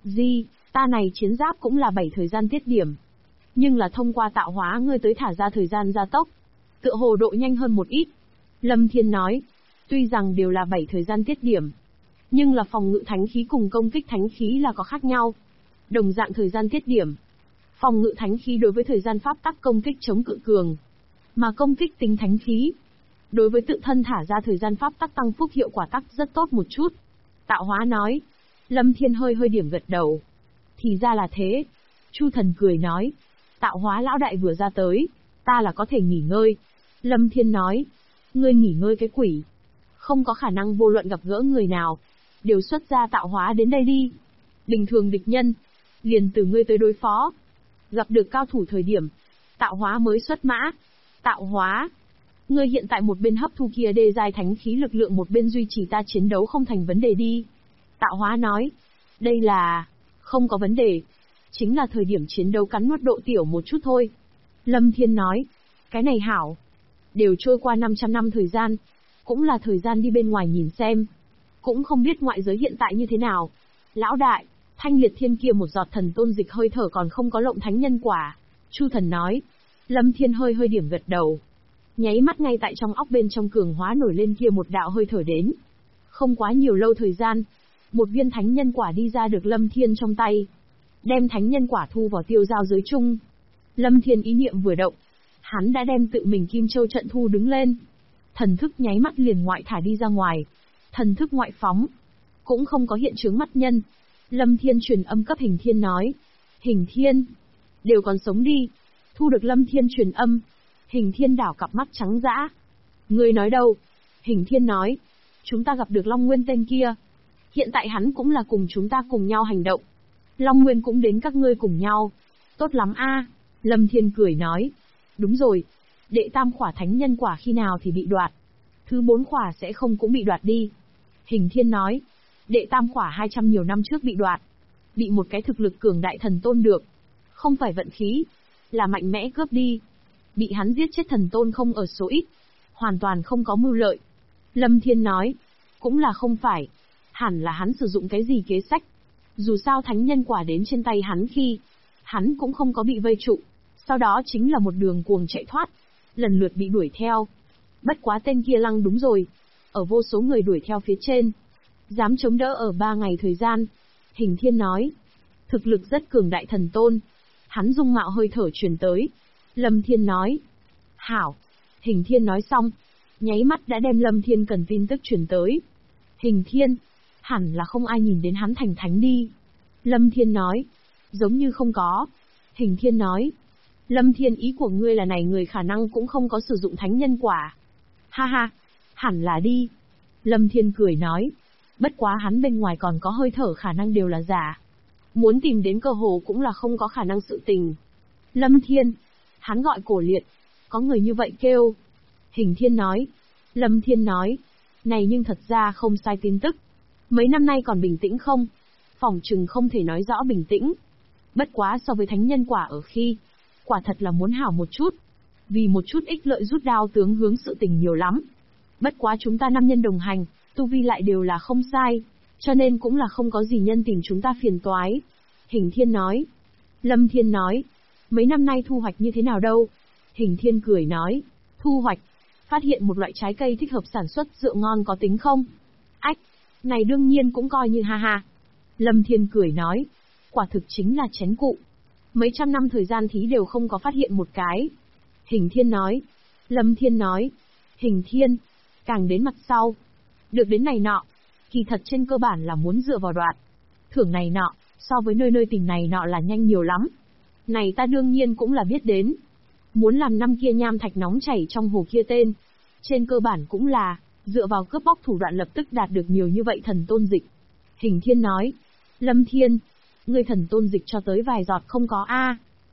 Ta này chiến giáp cũng là 7 thời gian tiết điểm. Nhưng là thông qua tạo hóa ngươi tới thả ra thời gian gia tốc. Tựa hồ độ nhanh hơn một ít. Lâm Thiên nói. Tuy rằng đều là 7 thời gian tiết điểm. Nhưng là phòng ngự thánh khí cùng công kích thánh khí là có khác nhau. Đồng dạng thời gian tiết điểm. Phòng ngự thánh khí đối với thời gian pháp tắc công kích chống cự cường. Mà công kích tính thánh khí. Đối với tự thân thả ra thời gian pháp tắc tăng phúc hiệu quả tắc rất tốt một chút. Tạo hóa nói. Lâm Thiên hơi điểm gật đầu. Thì ra là thế. Chu Thần cười nói. Tạo hóa lão đại vừa ra tới. Ta là có thể nghỉ ngơi. Lâm Thiên nói. Ngươi nghỉ ngơi cái quỷ. Không có khả năng vô luận gặp gỡ người nào. Đều xuất ra tạo hóa đến đây đi. Bình thường địch nhân. Liền từ ngươi tới đối phó. Gặp được cao thủ thời điểm. Tạo hóa mới xuất mã. Tạo hóa. Ngươi hiện tại một bên hấp thu kia đê giai thánh khí lực lượng, một bên duy trì ta chiến đấu không thành vấn đề đi. Tạo hóa nói. Đây là... Không có vấn đề. Chính là thời điểm chiến đấu cắn nuốt độ tiểu một chút thôi. Lâm Thiên nói. Cái này hảo. Đều trôi qua 500 năm thời gian. Cũng là thời gian đi bên ngoài nhìn xem. Cũng không biết ngoại giới hiện tại như thế nào. Lão đại, thanh liệt thiên kia một giọt thần tôn dịch hơi thở còn không có lộng thánh nhân quả. Chu Thần nói. Lâm Thiên hơi điểm gật đầu. Nháy mắt ngay tại trong óc bên trong cường hóa nổi lên kia một đạo hơi thở đến. Không quá nhiều lâu thời gian. Một viên thánh nhân quả đi ra được Lâm Thiên trong tay. Đem thánh nhân quả thu vào tiêu giao giới chung. Lâm Thiên ý niệm vừa động. Hắn đã đem tự mình Kim Châu trận thu đứng lên. Thần thức nháy mắt liền ngoại thả đi ra ngoài. Thần thức ngoại phóng. Cũng không có hiện chướng mắt nhân. Lâm Thiên truyền âm cấp Hình Thiên nói. Hình Thiên. Đều còn sống đi. Thu được Lâm Thiên truyền âm. Hình Thiên đảo cặp mắt trắng dã. Ngươi nói đâu? Hình Thiên nói. Chúng ta gặp được Long Nguyên tên kia. Hiện tại hắn cũng là cùng chúng ta cùng nhau hành động. Long Nguyên cũng đến các ngươi cùng nhau. Tốt lắm a. Lâm Thiên cười nói. Đúng rồi. Đệ tam khỏa thánh nhân quả khi nào thì bị đoạt. Thứ 4 khỏa sẽ không cũng bị đoạt đi. Hình Thiên nói. Đệ tam khỏa 200 nhiều năm trước bị đoạt. Bị một cái thực lực cường đại thần tôn được. Không phải vận khí. Là mạnh mẽ cướp đi. Bị hắn giết chết thần tôn không ở số ít. Hoàn toàn không có mưu lợi. Lâm Thiên nói. Cũng là không phải. Hẳn là hắn sử dụng cái gì kế sách. Dù sao thánh nhân quả đến trên tay hắn khi. Hắn cũng không có bị vây trụ. Sau đó chính là một đường cuồng chạy thoát. Lần lượt bị đuổi theo. Bất quá tên kia lăng đúng rồi. Ở vô số người đuổi theo phía trên. Dám chống đỡ ở 3 ngày thời gian. Hình Thiên nói. Thực lực rất cường đại thần tôn. Hắn dung mạo hơi thở truyền tới. Lâm Thiên nói. Hảo. Hình Thiên nói xong. Nháy mắt đã đem Lâm Thiên cần tin tức truyền tới. Hình Thiên. Hẳn là không ai nhìn đến hắn thành thánh đi. Lâm Thiên nói. Giống như không có. Hình Thiên nói. Lâm Thiên ý của ngươi là này người khả năng cũng không có sử dụng thánh nhân quả. Ha ha. Hẳn là đi. Lâm Thiên cười nói. Bất quá hắn bên ngoài còn có hơi thở khả năng đều là giả. Muốn tìm đến cơ hồ cũng là không có khả năng sự tình. Lâm Thiên. Hắn gọi Cổ Liệt. Có người như vậy kêu. Hình Thiên nói. Lâm Thiên nói. Này nhưng thật ra không sai tin tức. Mấy năm nay còn bình tĩnh không? Phỏng chừng không thể nói rõ bình tĩnh. Bất quá so với thánh nhân quả ở khi. Quả thật là muốn hảo một chút. Vì một chút ích lợi rút đao tướng hướng sự tình nhiều lắm. Bất quá chúng ta 5 nhân đồng hành, tu vi lại đều là không sai. Cho nên cũng là không có gì nhân tìm chúng ta phiền toái. Hình Thiên nói. Lâm Thiên nói. Mấy năm nay thu hoạch như thế nào đâu? Hình Thiên cười nói. Thu hoạch. Phát hiện một loại trái cây thích hợp sản xuất rượu ngon có tính không? Ách. Này đương nhiên cũng coi như ha ha. Lâm Thiên cười nói. Quả thực chính là chén cụ. Mấy trăm năm thời gian thí đều không có phát hiện một cái. Hình Thiên nói. Lâm Thiên nói. Hình Thiên. Càng đến mặt sau. Được đến này nọ. Kỳ thật trên cơ bản là muốn dựa vào đoạt. Thưởng này nọ, so với nơi nơi tìm này nọ là nhanh nhiều lắm. Này ta đương nhiên cũng là biết đến. Muốn làm năm kia nham thạch nóng chảy trong hồ kia tên. Trên cơ bản cũng là, dựa vào cướp bóc thủ đoạn lập tức đạt được nhiều như vậy thần tôn dịch. Hình Thiên nói. Lâm Thiên. Ngươi thần tôn dịch cho tới vài giọt không có a.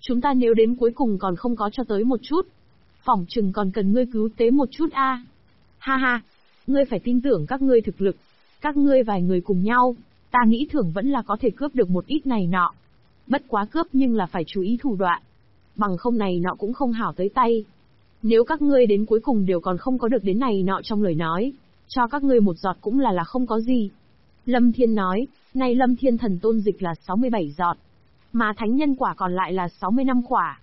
Chúng ta nếu đến cuối cùng còn không có cho tới một chút, phỏng chừng còn cần ngươi cứu tế một chút a. Ha ha, ngươi phải tin tưởng các ngươi thực lực. Các ngươi vài người cùng nhau, ta nghĩ thưởng vẫn là có thể cướp được một ít này nọ. Bất quá cướp nhưng là phải chú ý thủ đoạn. Bằng không này nọ cũng không hảo tới tay. Nếu các ngươi đến cuối cùng đều còn không có được đến này nọ trong lời nói, cho các ngươi một giọt cũng là không có gì. Lâm Thiên nói, nay Lâm Thiên thần tôn dịch là 67 giọt, mà thánh nhân quả còn lại là 65 quả.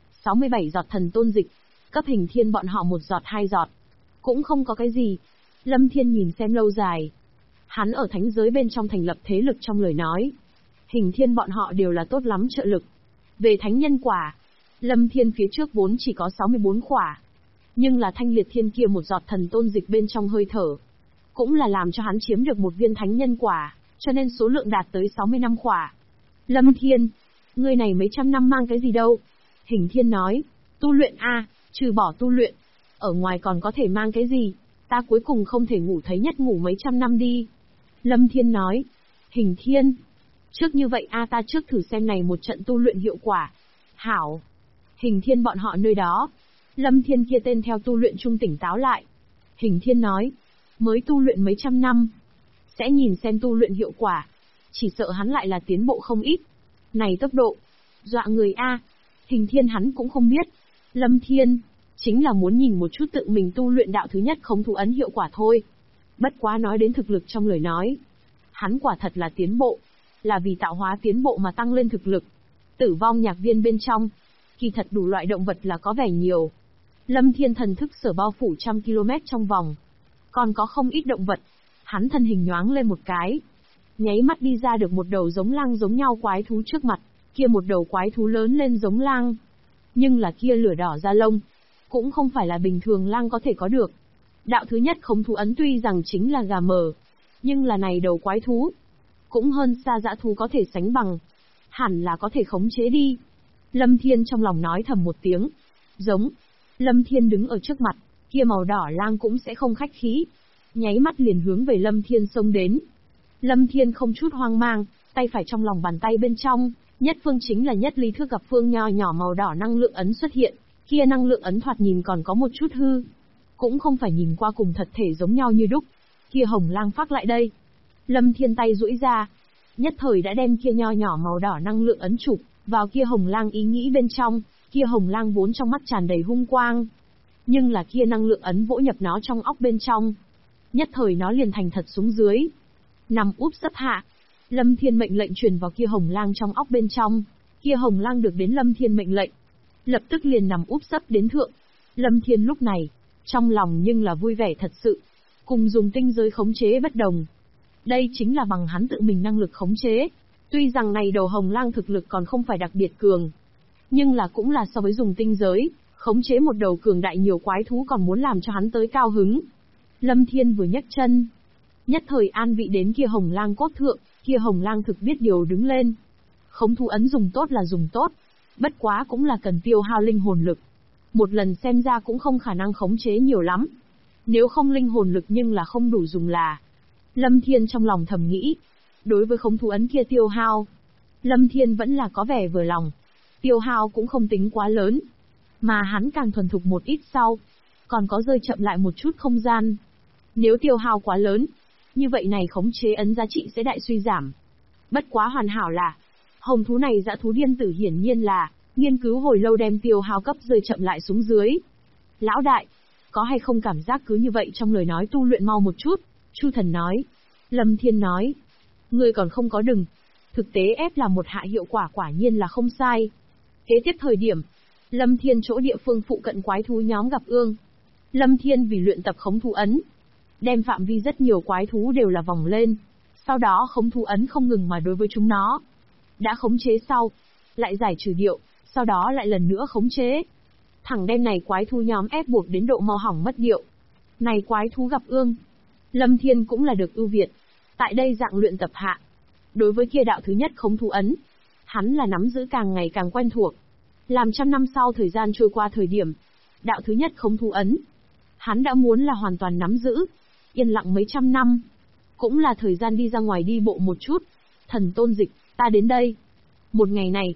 67 giọt thần tôn dịch, cấp Hình Thiên bọn họ một giọt 2 giọt. Cũng không có cái gì. Lâm Thiên nhìn xem lâu dài. Hắn ở thánh giới bên trong thành lập thế lực trong lời nói. Hình Thiên bọn họ đều là tốt lắm trợ lực. Về thánh nhân quả, Lâm Thiên phía trước vốn chỉ có 64 quả. Nhưng là thanh liệt thiên kia một giọt thần tôn dịch bên trong hơi thở. Cũng là làm cho hắn chiếm được một viên thánh nhân quả, cho nên số lượng đạt tới 65 quả. Lâm Thiên, ngươi này mấy trăm năm mang cái gì đâu? Hình Thiên nói, tu luyện a, trừ bỏ tu luyện, ở ngoài còn có thể mang cái gì? Ta cuối cùng không thể ngủ thấy nhất ngủ mấy trăm năm đi. Lâm Thiên nói, Hình Thiên, trước như vậy a ta trước thử xem này một trận tu luyện hiệu quả. Hảo. Hình Thiên bọn họ nơi đó. Lâm Thiên kia tên theo tu luyện trung tỉnh táo lại. Hình Thiên nói, mới tu luyện mấy trăm năm, sẽ nhìn xem tu luyện hiệu quả. Chỉ sợ hắn lại là tiến bộ không ít. Này tốc độ, dọa người a. Hình Thiên hắn cũng không biết. Lâm Thiên, chính là muốn nhìn một chút tự mình tu luyện đạo thứ nhất khống thú ấn hiệu quả thôi. Bất quá nói đến thực lực trong lời nói, hắn quả thật là tiến bộ, là vì tạo hóa tiến bộ mà tăng lên thực lực. Tử vong nhạc viên bên trong, kỳ thật đủ loại động vật là có vẻ nhiều. Lâm Thiên thần thức sở bao phủ 100 km trong vòng. Còn có không ít động vật. Hắn thân hình nhoáng lên một cái. Nháy mắt đi ra được một đầu giống lang giống nhau quái thú trước mặt. Kia một đầu quái thú lớn lên giống lang. Nhưng là kia lửa đỏ da lông. Cũng không phải là bình thường lang có thể có được. Đạo thứ nhất khống thú ấn tuy rằng chính là gà mờ. Nhưng là này đầu quái thú. Cũng hơn xa dã thú có thể sánh bằng. Hẳn là có thể khống chế đi. Lâm Thiên trong lòng nói thầm một tiếng. Giống. Lâm Thiên đứng ở trước mặt, kia màu đỏ lang cũng sẽ không khách khí. Nháy mắt liền hướng về Lâm Thiên xông đến. Lâm Thiên không chút hoang mang, tay phải trong lòng bàn tay bên trong, nhất phương chính là nhất ly thước gặp phương nho nhỏ màu đỏ năng lượng ấn xuất hiện. Kia năng lượng ấn thoạt nhìn còn có một chút hư. Cũng không phải nhìn qua cùng thật thể giống nhau như đúc. Kia hồng lang phát lại đây. Lâm Thiên tay duỗi ra. Nhất thời đã đem kia nho nhỏ màu đỏ năng lượng ấn chụp vào kia hồng lang ý nghĩ bên trong. Kia hồng lang vốn trong mắt tràn đầy hung quang. Nhưng là kia năng lượng ấn vỗ nhập nó trong óc bên trong. Nhất thời nó liền thành thật xuống dưới. Nằm úp sấp hạ. Lâm Thiên mệnh lệnh truyền vào kia hồng lang trong óc bên trong. Kia hồng lang được đến Lâm Thiên mệnh lệnh. Lập tức liền nằm úp sấp đến thượng. Lâm Thiên lúc này, trong lòng nhưng là vui vẻ thật sự. Cùng dùng tinh giới khống chế bất đồng. Đây chính là bằng hắn tự mình năng lực khống chế. Tuy rằng này đầu hồng lang thực lực còn không phải đặc biệt cường. Nhưng là cũng là so với dùng tinh giới, khống chế một đầu cường đại nhiều quái thú còn muốn làm cho hắn tới cao hứng. Lâm Thiên vừa nhấc chân, nhất thời an vị đến kia hồng lang cốt thượng, kia hồng lang thực biết điều đứng lên. Khống thú ấn dùng tốt là dùng tốt, bất quá cũng là cần tiêu hao linh hồn lực. Một lần xem ra cũng không khả năng khống chế nhiều lắm. Nếu không linh hồn lực nhưng là không đủ dùng là. Lâm Thiên trong lòng thầm nghĩ, đối với khống thú ấn kia tiêu hao, Lâm Thiên vẫn là có vẻ vừa lòng. Tiêu hao cũng không tính quá lớn, mà hắn càng thuần thục một ít sau, còn có rơi chậm lại một chút không gian. Nếu tiêu hao quá lớn, như vậy này khống chế ấn giá trị sẽ đại suy giảm. Bất quá hoàn hảo là, hồng thú này dã thú điên tử hiển nhiên là, nghiên cứu hồi lâu đem tiêu hao cấp rơi chậm lại xuống dưới. Lão đại, có hay không cảm giác cứ như vậy trong lời nói tu luyện mau một chút? Chu Thần nói. Lâm Thiên nói, ngươi còn không có đừng. Thực tế ép là một hạ hiệu quả quả nhiên là không sai. Kế tiếp thời điểm, Lâm Thiên chỗ địa phương phụ cận quái thú nhóm gặp ương. Lâm Thiên vì luyện tập khống thú ấn, đem phạm vi rất nhiều quái thú đều là vòng lên. Sau đó khống thú ấn không ngừng mà đối với chúng nó. Đã khống chế sau, lại giải trừ điệu, sau đó lại lần nữa khống chế. Thẳng đem này quái thú nhóm ép buộc đến độ mau hỏng mất điệu. Này quái thú gặp ương. Lâm Thiên cũng là được ưu việt. Tại đây dạng luyện tập hạ. Đối với kia đạo thứ nhất khống thú ấn, hắn là nắm giữ càng ngày càng quen thuộc. Làm trăm năm sau thời gian trôi qua thời điểm, đạo thứ nhất khống thú ấn, hắn đã muốn là hoàn toàn nắm giữ, yên lặng mấy trăm năm. Cũng là thời gian đi ra ngoài đi bộ một chút. Thần tôn dịch, ta đến đây. Một ngày này,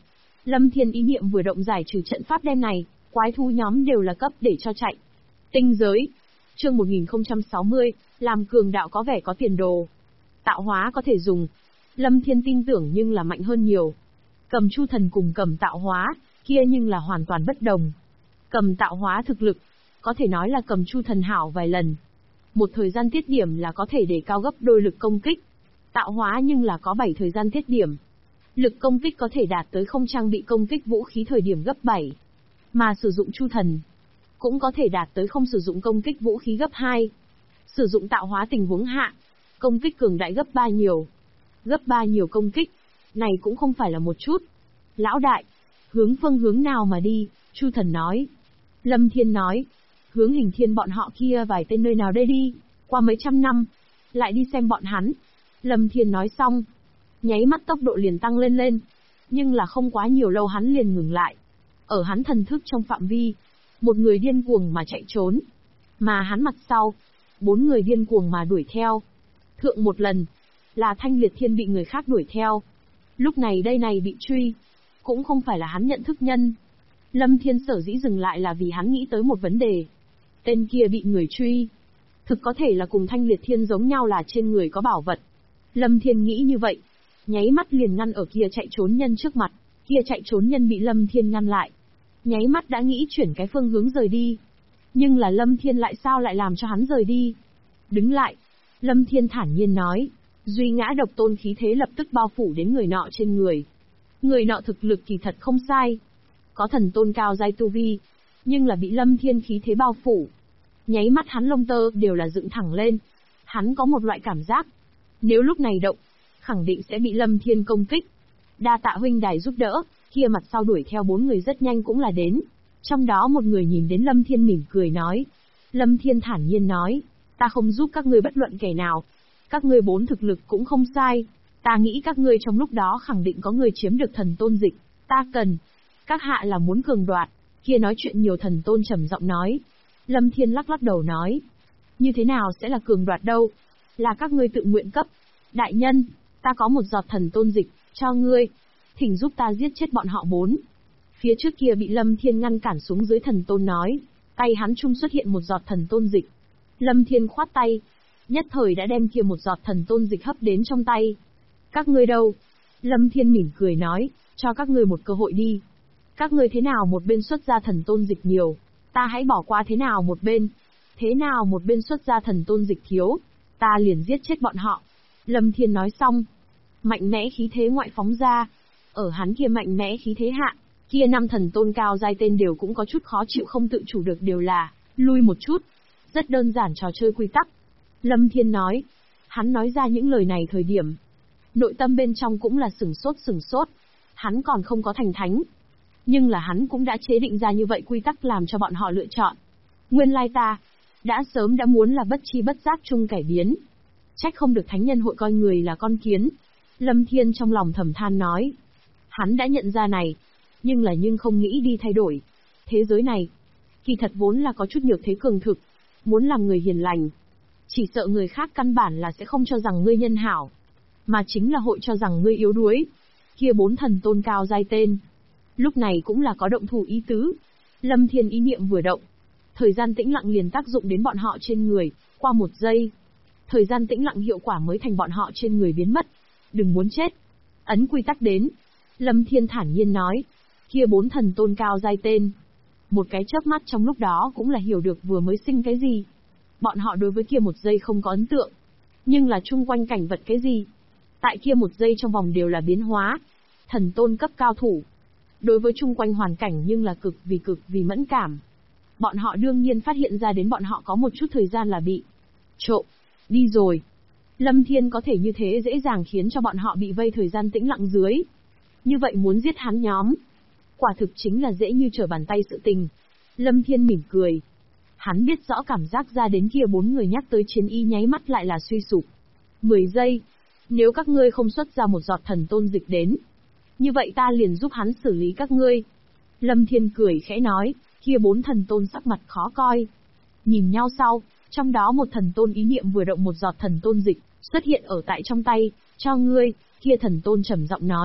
Lâm Thiên ý niệm vừa động giải trừ trận pháp đen này, quái thú nhóm đều là cấp để cho chạy. Tinh giới. Chương 1060, làm cường đạo có vẻ có tiền đồ. Tạo hóa có thể dùng. Lâm Thiên tin tưởng nhưng là mạnh hơn nhiều. Cầm Chu Thần cùng Cầm tạo hóa, kia nhưng là hoàn toàn bất đồng. Cầm tạo hóa thực lực, có thể nói là Cầm Chu Thần hảo vài lần. Một thời gian tiết điểm là có thể để cao gấp đôi lực công kích. Tạo hóa nhưng là có 7 thời gian tiết điểm. Lực công kích có thể đạt tới không trang bị công kích vũ khí thời điểm gấp 7. Mà sử dụng Chu Thần, cũng có thể đạt tới không sử dụng công kích vũ khí gấp 2. Sử dụng tạo hóa tình huống hạ, công kích cường đại gấp 3 nhiều. Gấp 3 nhiều công kích, này cũng không phải là một chút. Lão đại, hướng phương hướng nào mà đi, Chu Thần nói. Lâm Thiên nói, hướng Hình Thiên bọn họ kia vài tên nơi nào đây đi, qua mấy trăm năm, lại đi xem bọn hắn. Lâm Thiên nói xong, nháy mắt tốc độ liền tăng lên, nhưng là không quá nhiều lâu hắn liền ngừng lại. Ở hắn thần thức trong phạm vi, một người điên cuồng mà chạy trốn, mà hắn mặt sau, 4 người điên cuồng mà đuổi theo. Thượng một lần, là Thanh Liệt Thiên bị người khác đuổi theo. Lúc này đây này bị truy, cũng không phải là hắn nhận thức nhân. Lâm Thiên sở dĩ dừng lại là vì hắn nghĩ tới một vấn đề. Tên kia bị người truy, thực có thể là cùng Thanh Liệt Thiên giống nhau là trên người có bảo vật. Lâm Thiên nghĩ như vậy, nháy mắt liền ngăn ở kia chạy trốn nhân trước mặt, kia chạy trốn nhân bị Lâm Thiên ngăn lại. Nháy mắt đã nghĩ chuyển cái phương hướng rời đi. Nhưng là Lâm Thiên lại sao lại làm cho hắn rời đi? Đứng lại, Lâm Thiên thản nhiên nói, duy ngã độc tôn khí thế lập tức bao phủ đến người nọ trên người. Người nọ thực lực kỳ thật không sai, có thần tôn cao giai tu vi, nhưng là bị Lâm Thiên khí thế bao phủ. Nháy mắt hắn lông tơ đều là dựng thẳng lên. Hắn có một loại cảm giác, nếu lúc này động, khẳng định sẽ bị Lâm Thiên công kích. Đa tạ huynh đài giúp đỡ, kia mặt sau đuổi theo 4 người rất nhanh cũng là đến. Trong đó một người nhìn đến Lâm Thiên mỉm cười nói. Lâm Thiên thản nhiên nói, ta không giúp các ngươi bất luận kẻ nào. Các ngươi 4 thực lực cũng không sai. Ta nghĩ các ngươi trong lúc đó khẳng định có người chiếm được thần tôn dịch. Ta cần. Các hạ là muốn cường đoạt. Kia nói chuyện nhiều thần tôn trầm giọng nói. Lâm Thiên lắc lắc đầu nói. Như thế nào sẽ là cường đoạt đâu? Là các ngươi tự nguyện cấp. Đại nhân, ta có một giọt thần tôn dịch, cho ngươi. Thỉnh giúp ta giết chết bọn họ 4. Phía trước kia bị Lâm Thiên ngăn cản xuống dưới thần tôn nói. Tay hắn trung xuất hiện một giọt thần tôn dịch. Lâm Thiên khoát tay. Nhất thời đã đem kia một giọt thần tôn dịch hấp đến trong tay. Các ngươi đâu? Lâm Thiên mỉm cười nói, cho các ngươi một cơ hội đi. Các ngươi thế nào một bên xuất ra thần tôn dịch nhiều, ta hãy bỏ qua thế nào một bên. Thế nào một bên xuất ra thần tôn dịch thiếu, ta liền giết chết bọn họ. Lâm Thiên nói xong, mạnh mẽ khí thế ngoại phóng ra. Ở hắn kia mạnh mẽ khí thế hạ, kia 5 thần tôn cao giai tên đều cũng có chút khó chịu không tự chủ được đều là, lui một chút. Rất đơn giản trò chơi quy tắc. Lâm Thiên nói, hắn nói ra những lời này thời điểm, nội tâm bên trong cũng là sửng sốt. Hắn còn không có thành thánh. Nhưng là hắn cũng đã chế định ra như vậy quy tắc làm cho bọn họ lựa chọn. Nguyên lai ta, đã sớm đã muốn là bất chi bất giác chung cải biến. Trách không được thánh nhân hội coi người là con kiến. Lâm Thiên trong lòng thầm than nói. Hắn đã nhận ra này, nhưng không nghĩ đi thay đổi. Thế giới này, kỳ thật vốn là có chút nhược thế cường thực, muốn làm người hiền lành. Chỉ sợ người khác căn bản là sẽ không cho rằng ngươi nhân hảo, mà chính là hội cho rằng ngươi yếu đuối. Kia 4 thần tôn cao giai tên, lúc này cũng là có động thủ ý tứ. Lâm Thiên ý niệm vừa động, thời gian tĩnh lặng liền tác dụng đến bọn họ trên người, qua 1 giây. Thời gian tĩnh lặng hiệu quả mới thành bọn họ trên người biến mất. Đừng muốn chết. Ấn quy tắc đến. Lâm Thiên thản nhiên nói. Kia 4 thần tôn cao giai tên. Một cái chớp mắt trong lúc đó cũng là hiểu được vừa mới sinh cái gì. Bọn họ đối với kia 1 giây không có ấn tượng. Nhưng là chung quanh cảnh vật cái gì. Tại kia 1 giây trong vòng đều là biến hóa. Thần tôn cấp cao thủ. Đối với chung quanh hoàn cảnh nhưng là cực vì mẫn cảm. Bọn họ đương nhiên phát hiện ra đến bọn họ có một chút thời gian là bị trộm. Đi rồi. Lâm Thiên có thể như thế dễ dàng khiến cho bọn họ bị vây thời gian tĩnh lặng dưới. Như vậy muốn giết hắn nhóm, quả thực chính là dễ như trở bàn tay sự tình. Lâm Thiên mỉm cười. Hắn biết rõ cảm giác ra đến kia 4 người nhắc tới chiến y nháy mắt lại là suy sụp. 10 giây. Nếu các ngươi không xuất ra một giọt thần tôn dịch đến, như vậy ta liền giúp hắn xử lý các ngươi. Lâm Thiên cười khẽ nói, kia 4 thần tôn sắc mặt khó coi. Nhìn nhau sau, trong đó một thần tôn ý niệm vừa động một giọt thần tôn dịch, xuất hiện ở tại trong tay, cho ngươi, kia thần tôn trầm giọng nói.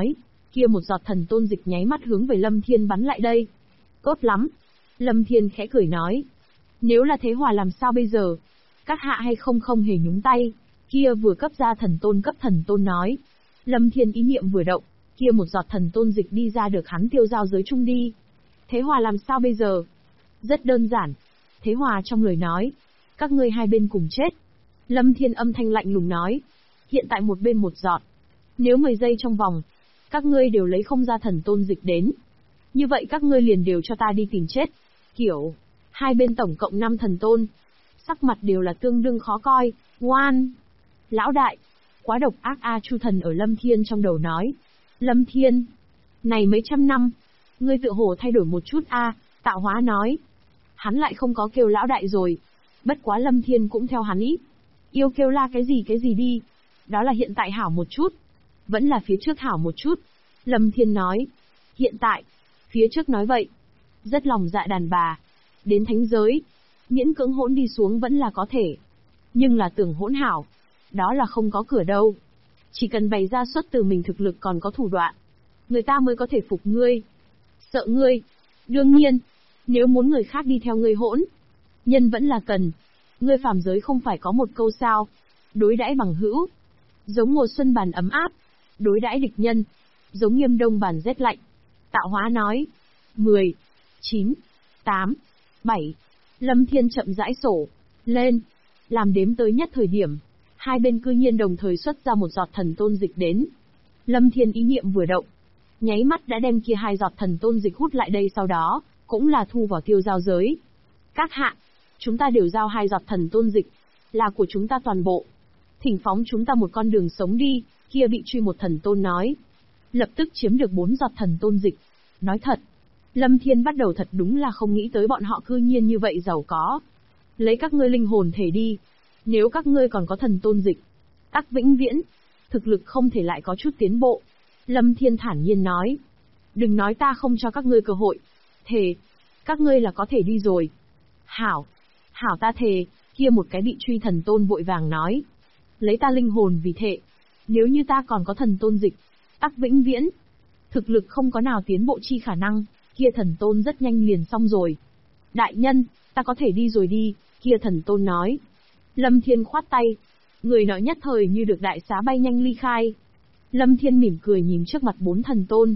Kia một giọt thần tôn dịch nháy mắt hướng về Lâm Thiên bắn lại đây. Tốt lắm. Lâm Thiên khẽ cười nói. Nếu là thế hòa làm sao bây giờ? Các hạ hay không hề nhúng tay. Kia vừa cấp ra thần tôn nói. Lâm Thiên ý niệm vừa động, kia một giọt thần tôn dịch đi ra được hắn tiêu giao giới chung đi. Thế hòa làm sao bây giờ? Rất đơn giản. Thế hòa trong lời nói. Các ngươi hai bên cùng chết. Lâm Thiên âm thanh lạnh lùng nói. Hiện tại một bên một giọt. Nếu 10 giây trong vòng, các ngươi đều lấy không ra thần tôn dịch đến. Như vậy các ngươi liền đều cho ta đi tìm chết. Kiểu, hai bên tổng cộng 5 thần tôn. Sắc mặt đều là tương đương khó coi, ngoan. Lão đại, quá độc ác a. Chu Thần ở Lâm Thiên trong đầu nói. Lâm Thiên, này mấy trăm năm, ngươi tự hồ thay đổi một chút a. Tạo Hóa nói. Hắn lại không có kêu lão đại rồi. Bất quá Lâm Thiên cũng theo hắn ý. Yêu kêu la cái gì đi. Đó là hiện tại hảo một chút. Vẫn là phía trước hảo một chút. Lâm Thiên nói. Hiện tại, phía trước nói vậy. Rất lòng dạ đàn bà. Đến thánh giới, miễn cưỡng hỗn đi xuống vẫn là có thể. Nhưng là tưởng hỗn hảo, đó là không có cửa đâu. Chỉ cần bày ra xuất từ mình thực lực còn có thủ đoạn, người ta mới có thể phục ngươi. Sợ ngươi. Đương nhiên, nếu muốn người khác đi theo ngươi hỗn, nhân vẫn là cần. Ngươi phàm giới không phải có một câu sao. Đối đãi bằng hữu, giống mùa xuân bàn ấm áp. Đối đãi địch nhân, giống nghiêm đông bàn rét lạnh. Tạo Hóa nói. 10, 9, 8, 7. Lâm Thiên chậm rãi sổ lên. Làm đếm tới nhất thời điểm, hai bên cư nhiên đồng thời xuất ra một giọt thần tôn dịch đến. Lâm Thiên ý niệm vừa động, nháy mắt đã đem kia 2 giọt thần tôn dịch hút lại đây, sau đó cũng là thu vào tiêu giao giới. Các hạ, chúng ta đều giao 2 giọt thần tôn dịch, là của chúng ta toàn bộ. Thỉnh phóng chúng ta một con đường sống đi. Kia bị truy một thần tôn nói. Lập tức chiếm được 4 giọt thần tôn dịch. Nói thật, Lâm Thiên bắt đầu thật đúng là không nghĩ tới bọn họ cư nhiên như vậy giàu có. Lấy các ngươi linh hồn thể đi. Nếu các ngươi còn có thần tôn dịch, tắc vĩnh viễn, thực lực không thể lại có chút tiến bộ. Lâm Thiên thản nhiên nói. Đừng nói ta không cho các ngươi cơ hội. Thề, các ngươi là có thể đi rồi. Hảo, hảo ta thề. Kia một cái bị truy thần tôn vội vàng nói. Lấy ta linh hồn vì thệ. Nếu như ta còn có thần tôn dịch, tắc vĩnh viễn, thực lực không có nào tiến bộ chi khả năng. Kia thần tôn rất nhanh liền xong rồi. Đại nhân, ta có thể đi rồi đi. Kia thần tôn nói. Lâm Thiên khoát tay. Người nọ nhất thời như được đại xá bay nhanh ly khai. Lâm Thiên mỉm cười nhìn trước mặt 4 thần tôn.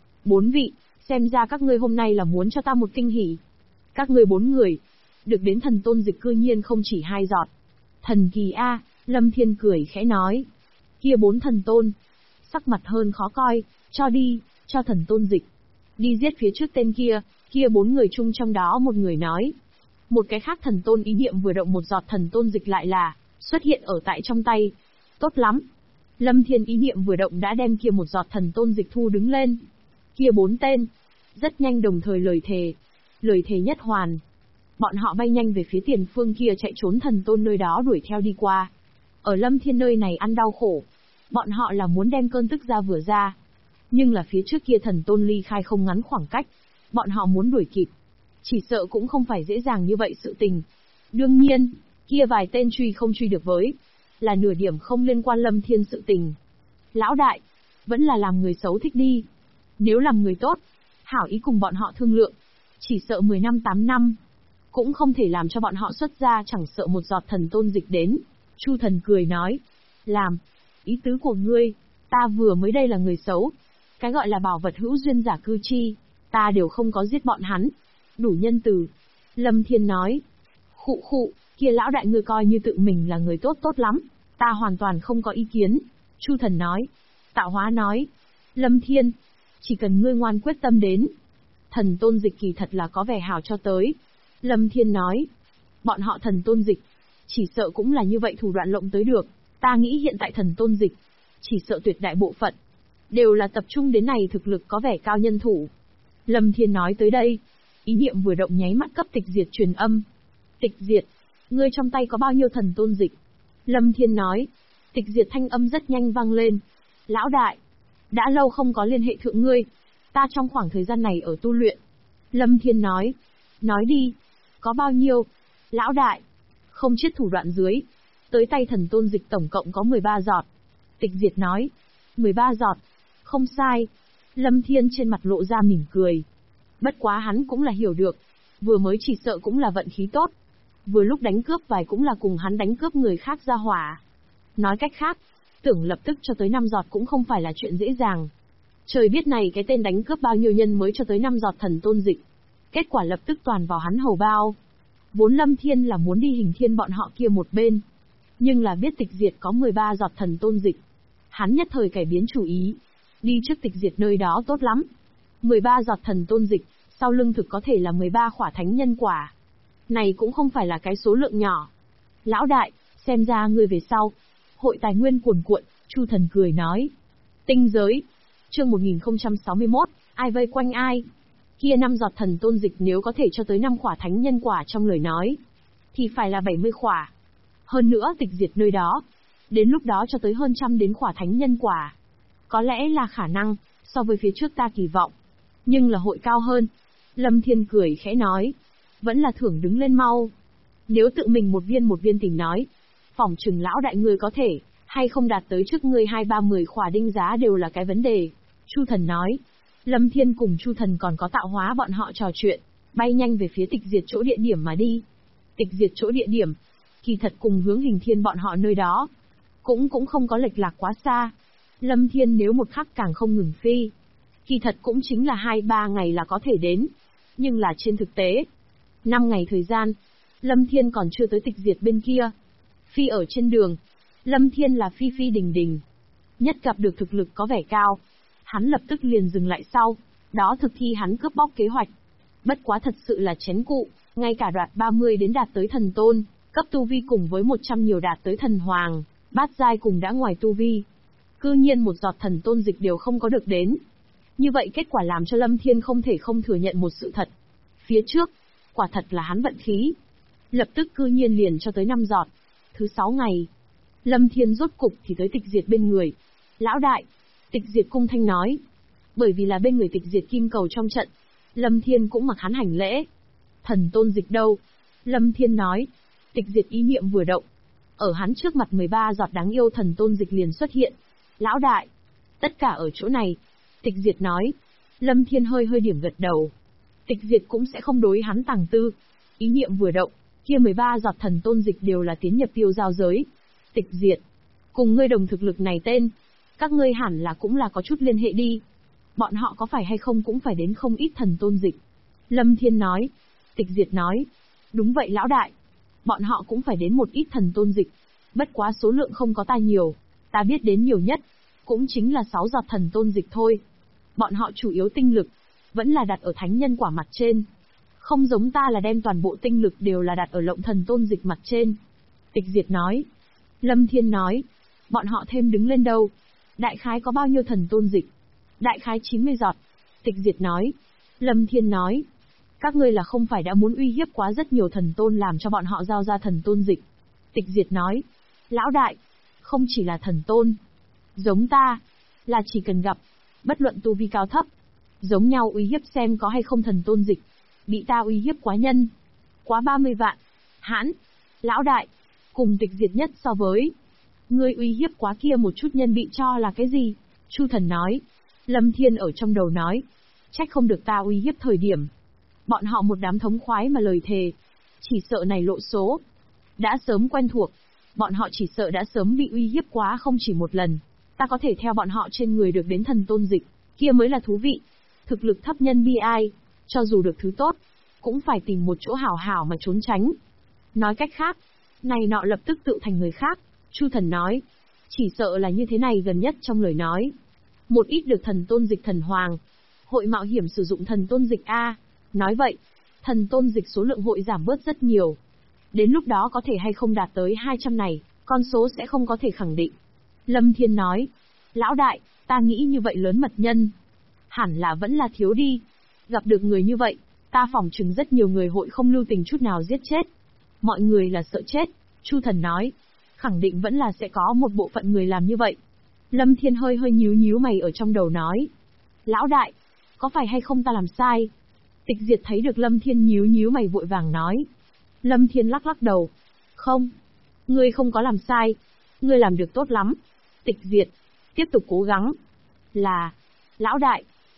4 vị, xem ra các ngươi hôm nay là muốn cho ta một kinh hỉ. Các ngươi 4 người, được đến thần tôn dịch cư nhiên không chỉ 2 giọt. Thần kỳ a. Lâm Thiên cười khẽ nói. Kia 4 thần tôn, sắc mặt hơn khó coi. Cho đi, cho thần tôn dịch. Đi giết phía trước tên kia. Kia 4 người chung trong đó một người nói. Một cái khác thần tôn ý niệm vừa động, một giọt thần tôn dịch lại là xuất hiện ở tại trong tay. Tốt lắm. Lâm Thiên ý niệm vừa động đã đem kia một giọt thần tôn dịch thu đứng lên. Kia 4 tên, rất nhanh đồng thời lời thề nhất hoàn. Bọn họ bay nhanh về phía tiền phương kia chạy trốn thần tôn nơi đó đuổi theo đi qua. Ở Lâm Thiên nơi này ăn đau khổ. Bọn họ là muốn đem cơn tức ra vừa ra. Nhưng là phía trước kia thần tôn ly khai không ngắn khoảng cách. Bọn họ muốn đuổi kịp, chỉ sợ cũng không phải dễ dàng như vậy sự tình. Đương nhiên, kia vài tên truy không truy được với, là nửa điểm không liên quan Lâm Thiên sự tình. Lão đại, vẫn là làm người xấu thích đi. Nếu làm người tốt, hảo ý cùng bọn họ thương lượng, chỉ sợ 10 năm 8 năm, cũng không thể làm cho bọn họ xuất ra chẳng sợ một giọt thần tôn dịch đến. Chu Thần cười nói, làm, ý tứ của ngươi, ta vừa mới đây là người xấu. Cái gọi là bảo vật hữu duyên giả cư chi, ta đều không có giết bọn hắn. Đủ nhân từ. Lâm Thiên nói. Khụ, kia lão đại ngươi coi như tự mình là người tốt lắm. Ta hoàn toàn không có ý kiến. Chu Thần nói. Tạo Hóa nói. Lâm Thiên, chỉ cần ngươi ngoan quyết tâm đến. Thần tôn dịch kỳ thật là có vẻ hảo cho tới. Lâm Thiên nói. Bọn họ thần tôn dịch, chỉ sợ cũng là như vậy thủ đoạn lộng tới được. Ta nghĩ hiện tại thần tôn dịch, chỉ sợ tuyệt đại bộ phận, đều là tập trung đến này thực lực có vẻ cao nhân thủ. Lâm Thiên nói tới đây, ý niệm vừa động nháy mắt cấp Tịch Diệt truyền âm. Tịch Diệt, ngươi trong tay có bao nhiêu thần tôn dịch? Lâm Thiên nói. Tịch Diệt thanh âm rất nhanh vang lên. Lão đại, đã lâu không có liên hệ thượng ngươi. Ta trong khoảng thời gian này ở tu luyện. Lâm Thiên nói. Nói đi, có bao nhiêu? Lão đại, không chết thủ đoạn dưới, tới tay thần tôn dịch tổng cộng có 13 giọt. Tịch Diệt nói. 13 giọt, không sai. Lâm Thiên trên mặt lộ ra mỉm cười. Bất quá hắn cũng là hiểu được, vừa mới chỉ sợ cũng là vận khí tốt. Vừa lúc đánh cướp vài cũng là cùng hắn đánh cướp người khác ra hỏa. Nói cách khác, tưởng lập tức cho tới 5 giọt cũng không phải là chuyện dễ dàng. Trời biết này cái tên đánh cướp bao nhiêu nhân mới cho tới 5 giọt thần tôn dịch. Kết quả lập tức toàn vào hắn hầu bao. Vốn Lâm Thiên là muốn đi Hình Thiên bọn họ kia một bên. Nhưng là biết Tịch Diệt có 13 giọt thần tôn dịch. Hắn nhất thời cải biến chủ ý. Đi trước Tịch Diệt nơi đó tốt lắm. 13 giọt thần tôn dịch, sau lưng thực có thể là 13 khỏa thánh nhân quả. Này cũng không phải là cái số lượng nhỏ. Lão đại, xem ra ngươi về sau. Hội tài nguyên cuồn cuộn, Chu Thần cười nói. Tinh giới. Chương 1061, ai vây quanh ai? Kia 5 giọt thần tôn dịch nếu có thể cho tới 5 khỏa thánh nhân quả trong lời nói, thì phải là 70 khỏa. Hơn nữa Tịch Diệt nơi đó, đến lúc đó cho tới hơn trăm đến khỏa thánh nhân quả. Có lẽ là khả năng, so với phía trước ta kỳ vọng. Nhưng là hội cao hơn. Lâm Thiên cười khẽ nói. Vẫn là thưởng đứng lên mau. Nếu tự mình một viên tìm nói, phỏng chừng lão đại người có thể, hay không đạt tới trước ngươi 2-3-10 khỏa đinh giá đều là cái vấn đề. Chu Thần nói. Lâm Thiên cùng Chu Thần còn có Tạo Hóa bọn họ trò chuyện, bay nhanh về phía Tịch Diệt chỗ địa điểm mà đi. Tịch Diệt chỗ địa điểm, kỳ thật cùng hướng Hình Thiên bọn họ nơi đó, cũng không có lệch lạc quá xa. Lâm Thiên nếu một khắc càng không ngừng phi, kỳ thật cũng chính là 2-3 ngày là có thể đến. Nhưng là trên thực tế, 5 ngày thời gian, Lâm Thiên còn chưa tới Tịch Diệt bên kia. Phi ở trên đường, Lâm Thiên là phi phi đình đình. Nhất gặp được thực lực có vẻ cao, hắn lập tức liền dừng lại sau, đó thực thi hắn cướp bóc kế hoạch. Bất quá thật sự là chén cụ, ngay cả đoạt 30 đến đạt tới thần tôn, cấp tu vi cùng với 100 nhiều đạt tới thần hoàng, bát giai cùng đã ngoài tu vi. Cư nhiên một giọt thần tôn dịch đều không có được đến. Như vậy kết quả làm cho Lâm Thiên không thể không thừa nhận một sự thật. Phía trước, quả thật là hắn vận khí. Lập tức cư nhiên liền cho tới 5 giọt. Thứ 6 ngày, Lâm Thiên rốt cục thì tới Tịch Diệt bên người. Lão đại, Tịch Diệt cung thanh nói. Bởi vì là bên người Tịch Diệt kim cầu trong trận, Lâm Thiên cũng mặc hắn hành lễ. Thần tôn dịch đâu? Lâm Thiên nói. Tịch Diệt ý niệm vừa động, ở hắn trước mặt 13 giọt đáng yêu thần tôn dịch liền xuất hiện. Lão đại, tất cả ở chỗ này. Tịch Diệt nói. Lâm Thiên hơi điểm gật đầu. Tịch Diệt cũng sẽ không đối hắn tàng tư. Ý niệm vừa động, kia 13 giọt thần tôn dịch đều là tiến nhập tiêu giao giới. Tịch Diệt, cùng ngươi đồng thực lực này tên, các ngươi hẳn là cũng là có chút liên hệ đi. Bọn họ có phải hay không cũng phải đến không ít thần tôn dịch. Lâm Thiên nói. Tịch Diệt nói. Đúng vậy lão đại. Bọn họ cũng phải đến một ít thần tôn dịch. Bất quá số lượng không có ta nhiều. Ta biết đến nhiều nhất, cũng chính là 6 giọt thần tôn dịch thôi. Bọn họ chủ yếu tinh lực, vẫn là đặt ở thánh nhân quả mặt trên. Không giống ta là đem toàn bộ tinh lực đều là đặt ở lộng thần tôn dịch mặt trên. Tịch Diệt nói. Lâm Thiên nói. Bọn họ thêm đứng lên đâu? Đại khái có bao nhiêu thần tôn dịch? Đại khái 90 giọt. Tịch Diệt nói. Lâm Thiên nói. Các ngươi là không phải đã muốn uy hiếp quá rất nhiều thần tôn làm cho bọn họ giao ra thần tôn dịch? Tịch Diệt nói. Lão đại, không chỉ là thần tôn. Giống ta, là chỉ cần gặp, bất luận tu vi cao thấp, giống nhau uy hiếp xem có hay không thần tôn dịch. Bị ta uy hiếp quá nhân. Quá 30 vạn. Hãn, lão đại, cùng Tịch Diệt nhất so với. Ngươi uy hiếp quá kia một chút nhân bị cho là cái gì? Chu Thần nói. Lâm Thiên ở trong đầu nói. Trách không được ta uy hiếp thời điểm. Bọn họ một đám thống khoái mà lời thề. Chỉ sợ này lộ số. Đã sớm quen thuộc. Bọn họ chỉ sợ đã sớm bị uy hiếp quá không chỉ một lần. Ta có thể theo bọn họ trên người được đến thần tôn dịch. Kia mới là thú vị. Thực lực thấp nhân bi ai. Cho dù được thứ tốt, cũng phải tìm một chỗ hảo hảo mà trốn tránh. Nói cách khác, này nọ lập tức tự thành người khác. Chu Thần nói. Chỉ sợ là như thế này gần nhất trong lời nói. Một ít được thần tôn dịch thần hoàng, hội mạo hiểm sử dụng thần tôn dịch A. Nói vậy, thần tôn dịch số lượng hội giảm bớt rất nhiều. Đến lúc đó có thể hay không đạt tới 200 này, con số sẽ không có thể khẳng định. Lâm Thiên nói. Lão đại, ta nghĩ như vậy lớn mật nhân. Hẳn là vẫn là thiếu đi. Gặp được người như vậy, ta phỏng chừng rất nhiều người hội không lưu tình chút nào giết chết. Mọi người là sợ chết. Chu Thần nói. Khẳng định vẫn là sẽ có một bộ phận người làm như vậy. Lâm Thiên hơi nhíu mày ở trong đầu nói. Lão đại, có phải hay không ta làm sai? Tịch Diệt thấy được Lâm Thiên nhíu mày vội vàng nói. Lâm Thiên lắc đầu. Không, ngươi không có làm sai. Ngươi làm được tốt lắm. Tịch Diệt, tiếp tục cố gắng. Là, lão đại,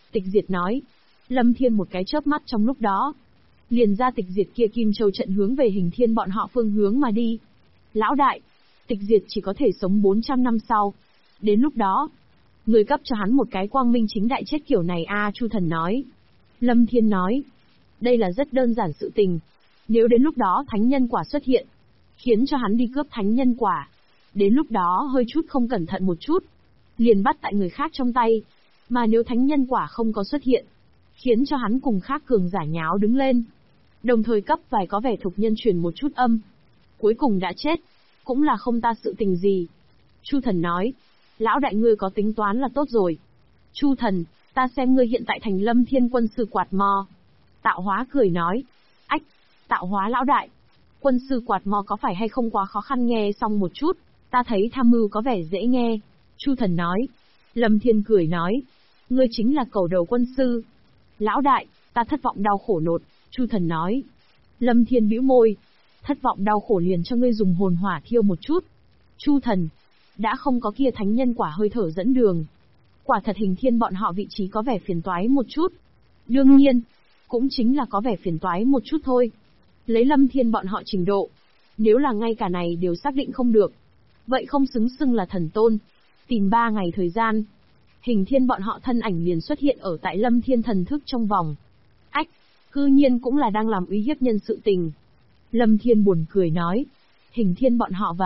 Tịch diệt nói. Lâm Thiên một cái chớp mắt trong lúc đó. Liền ra tịch diệt kia kim châu trận hướng về Hình Thiên bọn họ phương hướng mà đi. Lão đại, tịch diệt chỉ có thể sống 400 năm sau. Đến lúc đó, người cấp cho hắn một cái quang minh chính đại chết kiểu này a, Chu Thần nói. Lâm Thiên nói. Đây là rất đơn giản sự tình. Nếu đến lúc đó thánh nhân quả xuất hiện, khiến cho hắn đi cướp thánh nhân quả. Đến lúc đó hơi chút không cẩn thận một chút, liền bắt tại người khác trong tay. Mà nếu thánh nhân quả không có xuất hiện, khiến cho hắn cùng khác cường giả nháo đứng lên. Đồng thời cấp vài có vẻ thục nhân truyền một chút âm. Cuối cùng đã chết, cũng là không ta sự tình gì. Chu Thần nói. Lão đại ngươi có tính toán là tốt rồi. Chu Thần, ta xem ngươi hiện tại thành Lâm Thiên quân sư quạt mò. Tạo Hóa cười nói. Ách, Tạo Hóa lão đại. Quân sư quạt mò có phải hay không quá khó khăn, nghe xong một chút, ta thấy tham mưu có vẻ dễ nghe. Chu Thần nói. Lâm Thiên cười nói. Ngươi chính là cầu đầu quân sư. Lão đại, ta thất vọng đau khổ nột. Chu Thần nói. Lâm Thiên bĩu môi. Thất vọng đau khổ liền cho ngươi dùng hồn hỏa thiêu một chút. Chu Thần, đã không có kia thánh nhân quả hơi thở dẫn đường. Quả thật Hình Thiên bọn họ vị trí có vẻ phiền toái một chút. Đương nhiên, cũng chính là có vẻ phiền toái một chút thôi. Lấy Lâm Thiên bọn họ trình độ, nếu là ngay cả này đều xác định không được, vậy không xứng xưng là thần tôn. Tìm 3 ngày thời gian, Hình Thiên bọn họ thân ảnh liền xuất hiện ở tại Lâm Thiên thần thức trong vòng. Ách, cư nhiên cũng là đang làm uy hiếp nhân sự tình. Lâm Thiên buồn cười nói. Hình Thiên bọn họ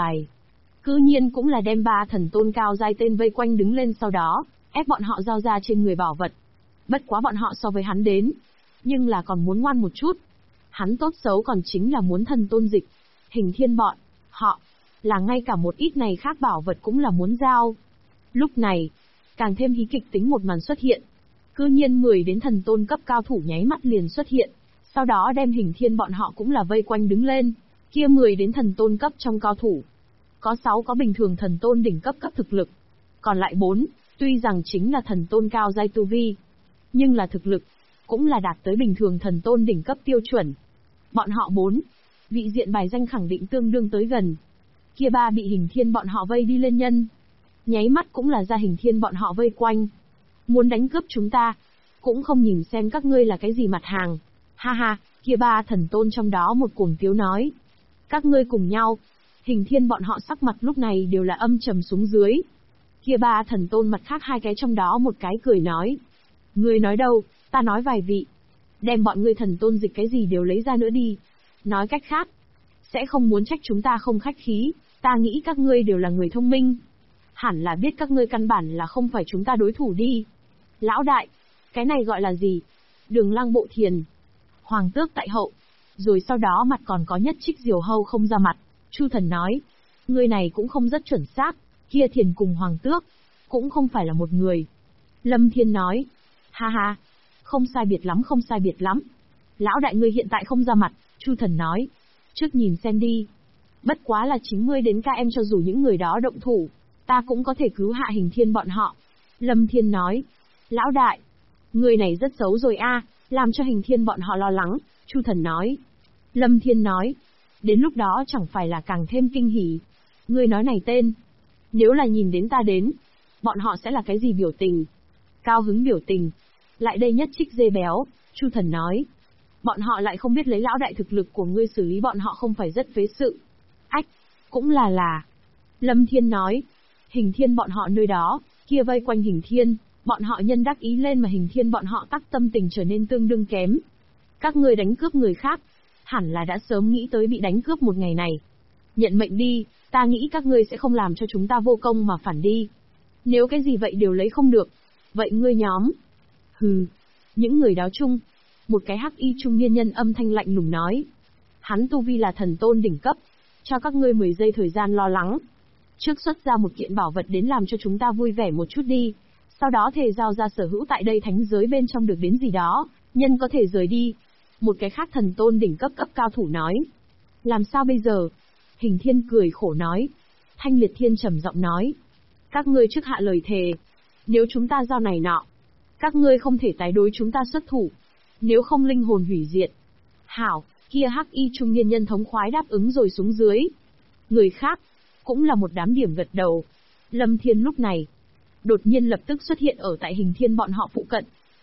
cư nhiên cũng là đem 3 thần tôn cao giai tên vây quanh đứng lên, sau đó ép bọn họ giao ra trên người bảo vật. Bất quá bọn họ so với hắn đến, nhưng là còn muốn ngoan một chút. Hắn tốt xấu còn chính là muốn thần tôn dịch. Hình Thiên bọn họ là ngay cả một ít này khác bảo vật cũng là muốn giao. Lúc này, càng thêm hí kịch tính một màn xuất hiện. Cư nhiên 10 đến thần tôn cấp cao thủ nháy mắt liền xuất hiện, sau đó đem Hình Thiên bọn họ cũng là vây quanh đứng lên. Kia 10 đến thần tôn cấp trong cao thủ, có 6 có bình thường thần tôn đỉnh cấp thực lực, còn lại 4, tuy rằng chính là thần tôn cao giai tu vi, nhưng là thực lực cũng là đạt tới bình thường thần tôn đỉnh cấp tiêu chuẩn. Bọn họ 4, vị diện bài danh khẳng định tương đương tới gần. Kia 3 bị Hình Thiên bọn họ vây đi lên nhân, nháy mắt cũng là ra Hình Thiên bọn họ vây quanh. Muốn đánh cướp chúng ta, cũng không nhìn xem các ngươi là cái gì mặt hàng. Ha ha, kia 3 thần tôn trong đó một cuồng tiếu nói. Các ngươi cùng nhau. Hình Thiên bọn họ sắc mặt lúc này đều là âm trầm xuống dưới. Kia 3 thần tôn mặt khác 2 cái trong đó một cái cười nói. Ngươi nói đâu, ta nói vài vị. Đem bọn ngươi thần tôn dịch cái gì đều lấy ra nữa đi. Nói cách khác, sẽ không muốn trách chúng ta không khách khí, ta nghĩ các ngươi đều là người thông minh. Hẳn là biết các ngươi căn bản là không phải chúng ta đối thủ đi. Lão đại, cái này gọi là gì? Đường Lăng Bộ Thiền, Hoàng Tước tại hậu, rồi sau đó mặt còn có Nhất Trích Diều Hâu không ra mặt. Chu Thần nói, người này cũng không rất chuẩn xác, kia Thiền cùng Hoàng Tước, cũng không phải là một người. Lâm Thiên nói, ha ha, không sai biệt lắm không sai biệt lắm. Lão đại ngươi hiện tại không ra mặt, Chu Thần nói, trước nhìn xem đi. Bất quá là 90 đến KM, cho dù những người đó động thủ, ta cũng có thể cứu hạ Hình Thiên bọn họ. Lâm Thiên nói, lão đại, người này rất xấu rồi a, làm cho Hình Thiên bọn họ lo lắng. Chu Thần nói. Lâm Thiên nói, đến lúc đó chẳng phải là càng thêm kinh hỉ. Người nói này tên, nếu là nhìn đến ta đến, bọn họ sẽ là cái gì biểu tình? Cao hứng biểu tình. Lại đây Nhất Trích dê béo, Chu Thần nói. Bọn họ lại không biết lấy lão đại thực lực của ngươi xử lý bọn họ không phải rất phế sự. Ách, cũng là. Lâm Thiên nói, Hình Thiên bọn họ nơi đó, kia vây quanh Hình Thiên, bọn họ nhân đắc ý lên mà Hình Thiên bọn họ tắc tâm tình trở nên tương đương kém. Các ngươi đánh cướp người khác, hẳn là đã sớm nghĩ tới bị đánh cướp một ngày này. Nhận mệnh đi, ta nghĩ các ngươi sẽ không làm cho chúng ta vô công mà phản đi. Nếu cái gì vậy đều lấy không được, vậy ngươi nhóm. Hừ, những người đó chung, một cái hắc y trung niên nhân âm thanh lạnh lùng nói. Hắn tu vi là thần tôn đỉnh cấp, cho các ngươi 10 giây thời gian lo lắng. Trước xuất ra một kiện bảo vật đến làm cho chúng ta vui vẻ một chút đi, sau đó thề giao ra sở hữu tại đây thánh giới bên trong được đến gì đó, nhân có thể rời đi. Một cái khác thần tôn đỉnh cấp cao thủ nói. Làm sao bây giờ? Hình Thiên cười khổ nói. Thanh Liệt Thiên trầm giọng nói. Các ngươi trước hạ lời thề. Nếu chúng ta giao này nọ, các ngươi không thể tái đối chúng ta xuất thủ. Nếu không linh hồn hủy diệt. Hảo, kia hắc y trung niên nhân thống khoái đáp ứng rồi xuống dưới. Người khác, cũng là một đám điểm gật đầu. Lâm Thiên lúc này, đột nhiên lập tức xuất hiện ở tại Hình Thiên bọn họ phụ cận.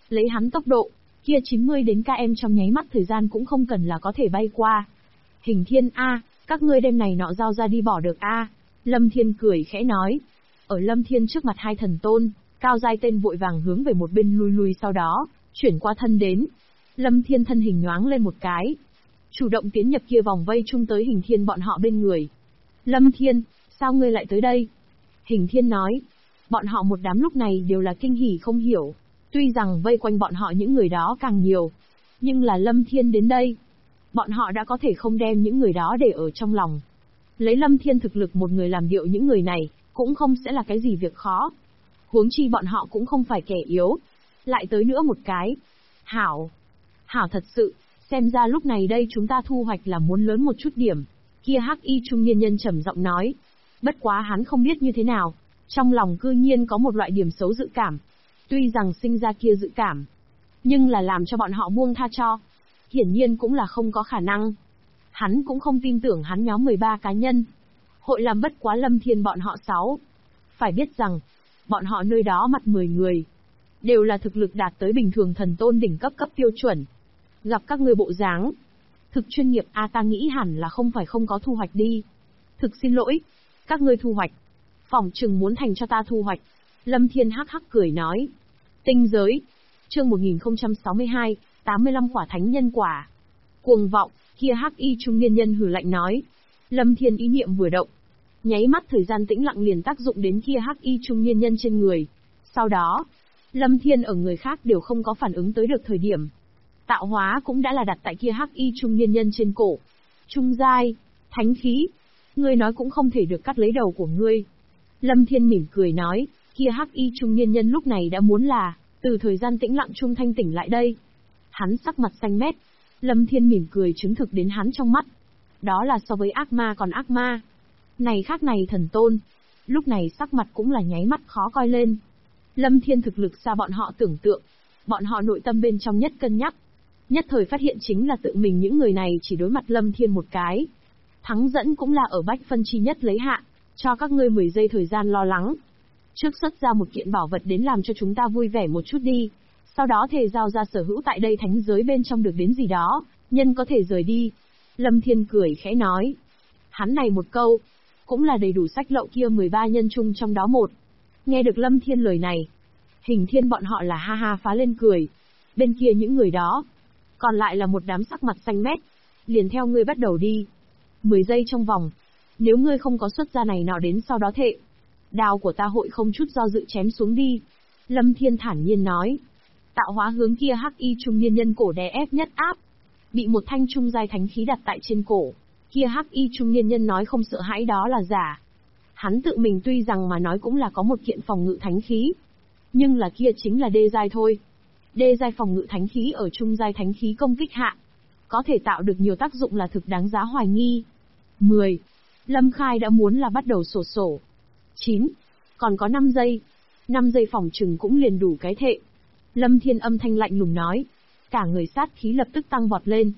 Lấy hắn tốc độ, kia 90 đến km trong nháy mắt thời gian cũng không cần là có thể bay qua. Hình Thiên a, các ngươi đem này nọ giao ra đi bỏ được a. Lâm Thiên cười khẽ nói. Ở Lâm Thiên trước mặt hai thần tôn, cao giai tên vội vàng hướng về một bên lui sau đó, chuyển qua thân đến. Lâm Thiên thân hình nhoáng lên một cái, chủ động tiến nhập kia vòng vây chung tới Hình Thiên bọn họ bên người. Lâm Thiên, sao ngươi lại tới đây? Hình Thiên nói. Bọn họ một đám lúc này đều là kinh hỉ không hiểu. Tuy rằng vây quanh bọn họ những người đó càng nhiều, nhưng là Lâm Thiên đến đây, bọn họ đã có thể không đem những người đó để ở trong lòng. Lấy Lâm Thiên thực lực một người làm điệu những người này, cũng không sẽ là cái gì việc khó. Huống chi bọn họ cũng không phải kẻ yếu. Lại tới nữa một cái. Hảo. Hảo thật sự, xem ra lúc này đây chúng ta thu hoạch là muốn lớn một chút điểm. Kia hắc y trung niên nhân trầm giọng nói. Bất quá hắn không biết như thế nào, trong lòng cư nhiên có một loại điểm xấu dự cảm. Tuy rằng sinh ra kia dự cảm, nhưng là làm cho bọn họ buông tha cho, hiển nhiên cũng là không có khả năng. Hắn cũng không tin tưởng hắn nhóm 13 cá nhân hội làm bất quá Lâm Thiên bọn họ 6. Phải biết rằng, bọn họ nơi đó mặt 10 người, đều là thực lực đạt tới bình thường thần tôn đỉnh cấp tiêu chuẩn. Gặp các ngươi bộ dáng, thực chuyên nghiệp ta nghĩ hẳn là không phải không có thu hoạch đi. Thực xin lỗi, các ngươi thu hoạch, phỏng chừng muốn thành cho ta thu hoạch. Lâm Thiên hắc hắc cười nói. Tinh giới, chương 1062, 85 quả thánh nhân quả. Cuồng vọng, kia hắc y trung niên nhân hừ lạnh nói. Lâm Thiên ý niệm vừa động, nháy mắt thời gian tĩnh lặng liền tác dụng đến kia hắc y trung niên nhân trên người. Sau đó, Lâm Thiên ở người khác đều không có phản ứng tới được thời điểm, tạo hóa cũng đã là đặt tại kia hắc y trung niên nhân trên cổ. Trung giai, thánh khí, ngươi nói cũng không thể được cắt lấy đầu của ngươi. Lâm Thiên mỉm cười nói, kia hắc y trung niên nhân lúc này đã muốn là từ thời gian tĩnh lặng trung thanh tỉnh lại đây. Hắn sắc mặt xanh mét, Lâm Thiên mỉm cười chứng thực đến hắn trong mắt. Đó là so với ác ma còn ác ma. Này khác này thần tôn, lúc này sắc mặt cũng là nháy mắt khó coi lên. Lâm Thiên thực lực xa bọn họ tưởng tượng, bọn họ nội tâm bên trong nhất cân nhắc. Nhất thời phát hiện chính là tự mình những người này chỉ đối mặt Lâm Thiên một cái. Thắng dẫn cũng là ở bách phân chi nhất lấy hạ, cho các ngươi 10 giây thời gian lo lắng. Trước xuất ra một kiện bảo vật đến làm cho chúng ta vui vẻ một chút đi. Sau đó thề giao ra sở hữu tại đây thánh giới bên trong được đến gì đó, nhân có thể rời đi. Lâm Thiên cười khẽ nói. Hắn này một câu, cũng là đầy đủ sách lậu kia 13 nhân chung trong đó một. Nghe được Lâm Thiên lời này, Hình Thiên bọn họ là ha ha phá lên cười. Bên kia những người đó, còn lại là một đám sắc mặt xanh mét. Liền theo ngươi bắt đầu đi. 10 giây trong vòng, nếu ngươi không có xuất ra này nọ đến sau đó thệ, đao của ta hội không chút do dự chém xuống đi. Lâm Thiên thản nhiên nói. Tạo hóa hướng kia hắc y trung niên nhân cổ đè ép nhất áp, bị một thanh trung giai thánh khí đặt tại trên cổ. Kia hắc y trung niên nhân nói không sợ hãi đó là giả. Hắn tự mình tuy rằng mà nói cũng là có một kiện phòng ngự thánh khí, nhưng là kia chính là đê giai thôi. Đê giai phòng ngự thánh khí ở trung giai thánh khí công kích hạ, có thể tạo được nhiều tác dụng là thực đáng giá hoài nghi. 10. Lâm Khai đã muốn là bắt đầu sổ. 9. Còn có 5 giây. 5 giây phòng trừng cũng liền đủ cái thệ. Lâm Thiên âm thanh lạnh lùng nói. Cả người sát khí lập tức tăng vọt lên.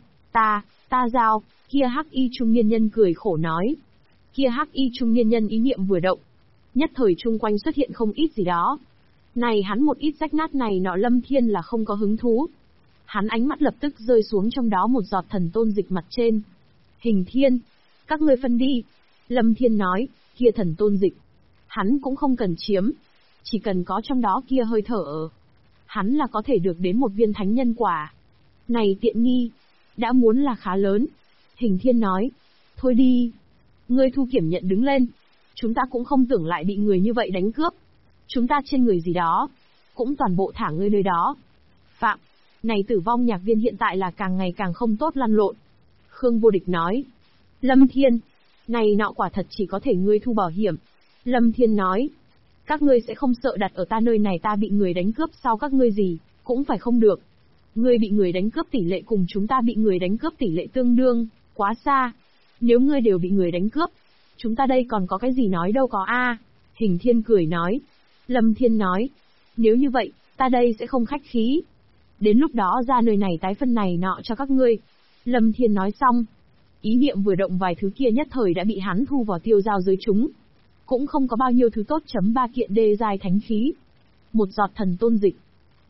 Ta giao, kia hắc y trung niên nhân cười khổ nói. Kia hắc y trung niên nhân ý niệm vừa động, nhất thời chung quanh xuất hiện không ít gì đó. Này hắn một ít rách nát này nọ Lâm Thiên là không có hứng thú. Hắn ánh mắt lập tức rơi xuống trong đó một giọt thần tôn dịch mặt trên. Hình Thiên, các ngươi phân đi. Lâm Thiên nói, kia thần tôn dịch, hắn cũng không cần chiếm, chỉ cần có trong đó kia hơi thở ở, hắn là có thể được đến một viên thánh nhân quả. Này tiện nghi, đã muốn là khá lớn. Hình Thiên nói, thôi đi, ngươi thu kiểm nhận đứng lên, chúng ta cũng không tưởng lại bị người như vậy đánh cướp. Chúng ta trên người gì đó, cũng toàn bộ thả ngươi nơi đó. Phạm, này tử vong nhạc viên hiện tại là càng ngày càng không tốt lăn lộn. Khương Vô Địch nói, Lâm Thiên, này nọ quả thật chỉ có thể ngươi thu bảo hiểm. Lâm Thiên nói, các ngươi sẽ không sợ đặt ở ta nơi này ta bị người đánh cướp sau các ngươi gì, cũng phải không được. Ngươi bị người đánh cướp tỷ lệ cùng chúng ta bị người đánh cướp tỷ lệ tương đương, quá xa. Nếu ngươi đều bị người đánh cướp, chúng ta đây còn có cái gì nói đâu có a. Hình Thiên cười nói. Lâm Thiên nói, nếu như vậy, ta đây sẽ không khách khí. Đến lúc đó ra nơi này tái phân này nọ cho các ngươi. Lâm Thiên nói xong, ý niệm vừa động vài thứ kia nhất thời đã bị hắn thu vào tiêu giao giới chúng. Cũng không có bao nhiêu thứ tốt. 3 kiện đê giai thánh khí, một giọt thần tôn dịch,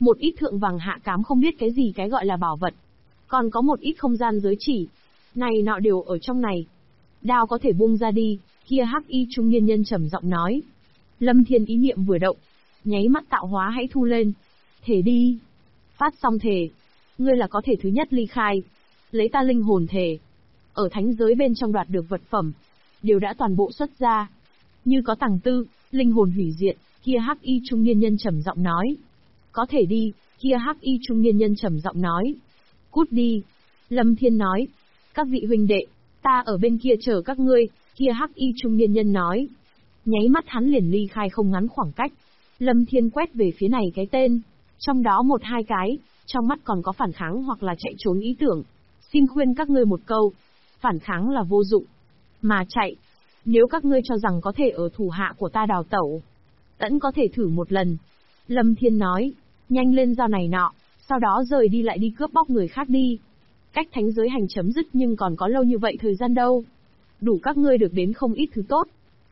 Một ít thượng vàng hạ cám không biết cái gì cái gọi là bảo vật. Còn có một ít không gian giới chỉ. Này nọ đều ở trong này. Đao có thể buông ra đi, kia hắc y trung niên nhân trầm giọng nói. Lâm Thiên ý niệm vừa động, nháy mắt tạo hóa hãy thu lên. Thề đi. Phát xong thề. Ngươi là có thể thứ nhất ly khai. Lấy ta linh hồn thề. Ở thánh giới bên trong đoạt được vật phẩm. Đều đã toàn bộ xuất ra. Như có tàng tư, linh hồn hủy diệt, kia hắc y trung niên nhân trầm giọng nói. Có thể đi, kia hắc y trung niên nhân trầm giọng nói. Cút đi. Lâm Thiên nói. Các vị huynh đệ, ta ở bên kia chờ các ngươi, kia hắc y trung niên nhân nói. Nháy mắt hắn liền ly khai không ngắn khoảng cách. Lâm Thiên quét về phía này cái tên. Trong đó một hai cái, trong mắt còn có phản kháng hoặc là chạy trốn ý tưởng. Xin khuyên các ngươi một câu. Phản kháng là vô dụng. Mà chạy. Nếu các ngươi cho rằng có thể ở thủ hạ của ta đào tẩu. Tẫn có thể thử một lần. Lâm Thiên nói. Nhanh lên giao này nọ. Sau đó rời đi lại đi cướp bóc người khác đi. Cách thánh giới hành chấm dứt nhưng còn có lâu như vậy thời gian đâu. Đủ các ngươi được đến không ít thứ tốt.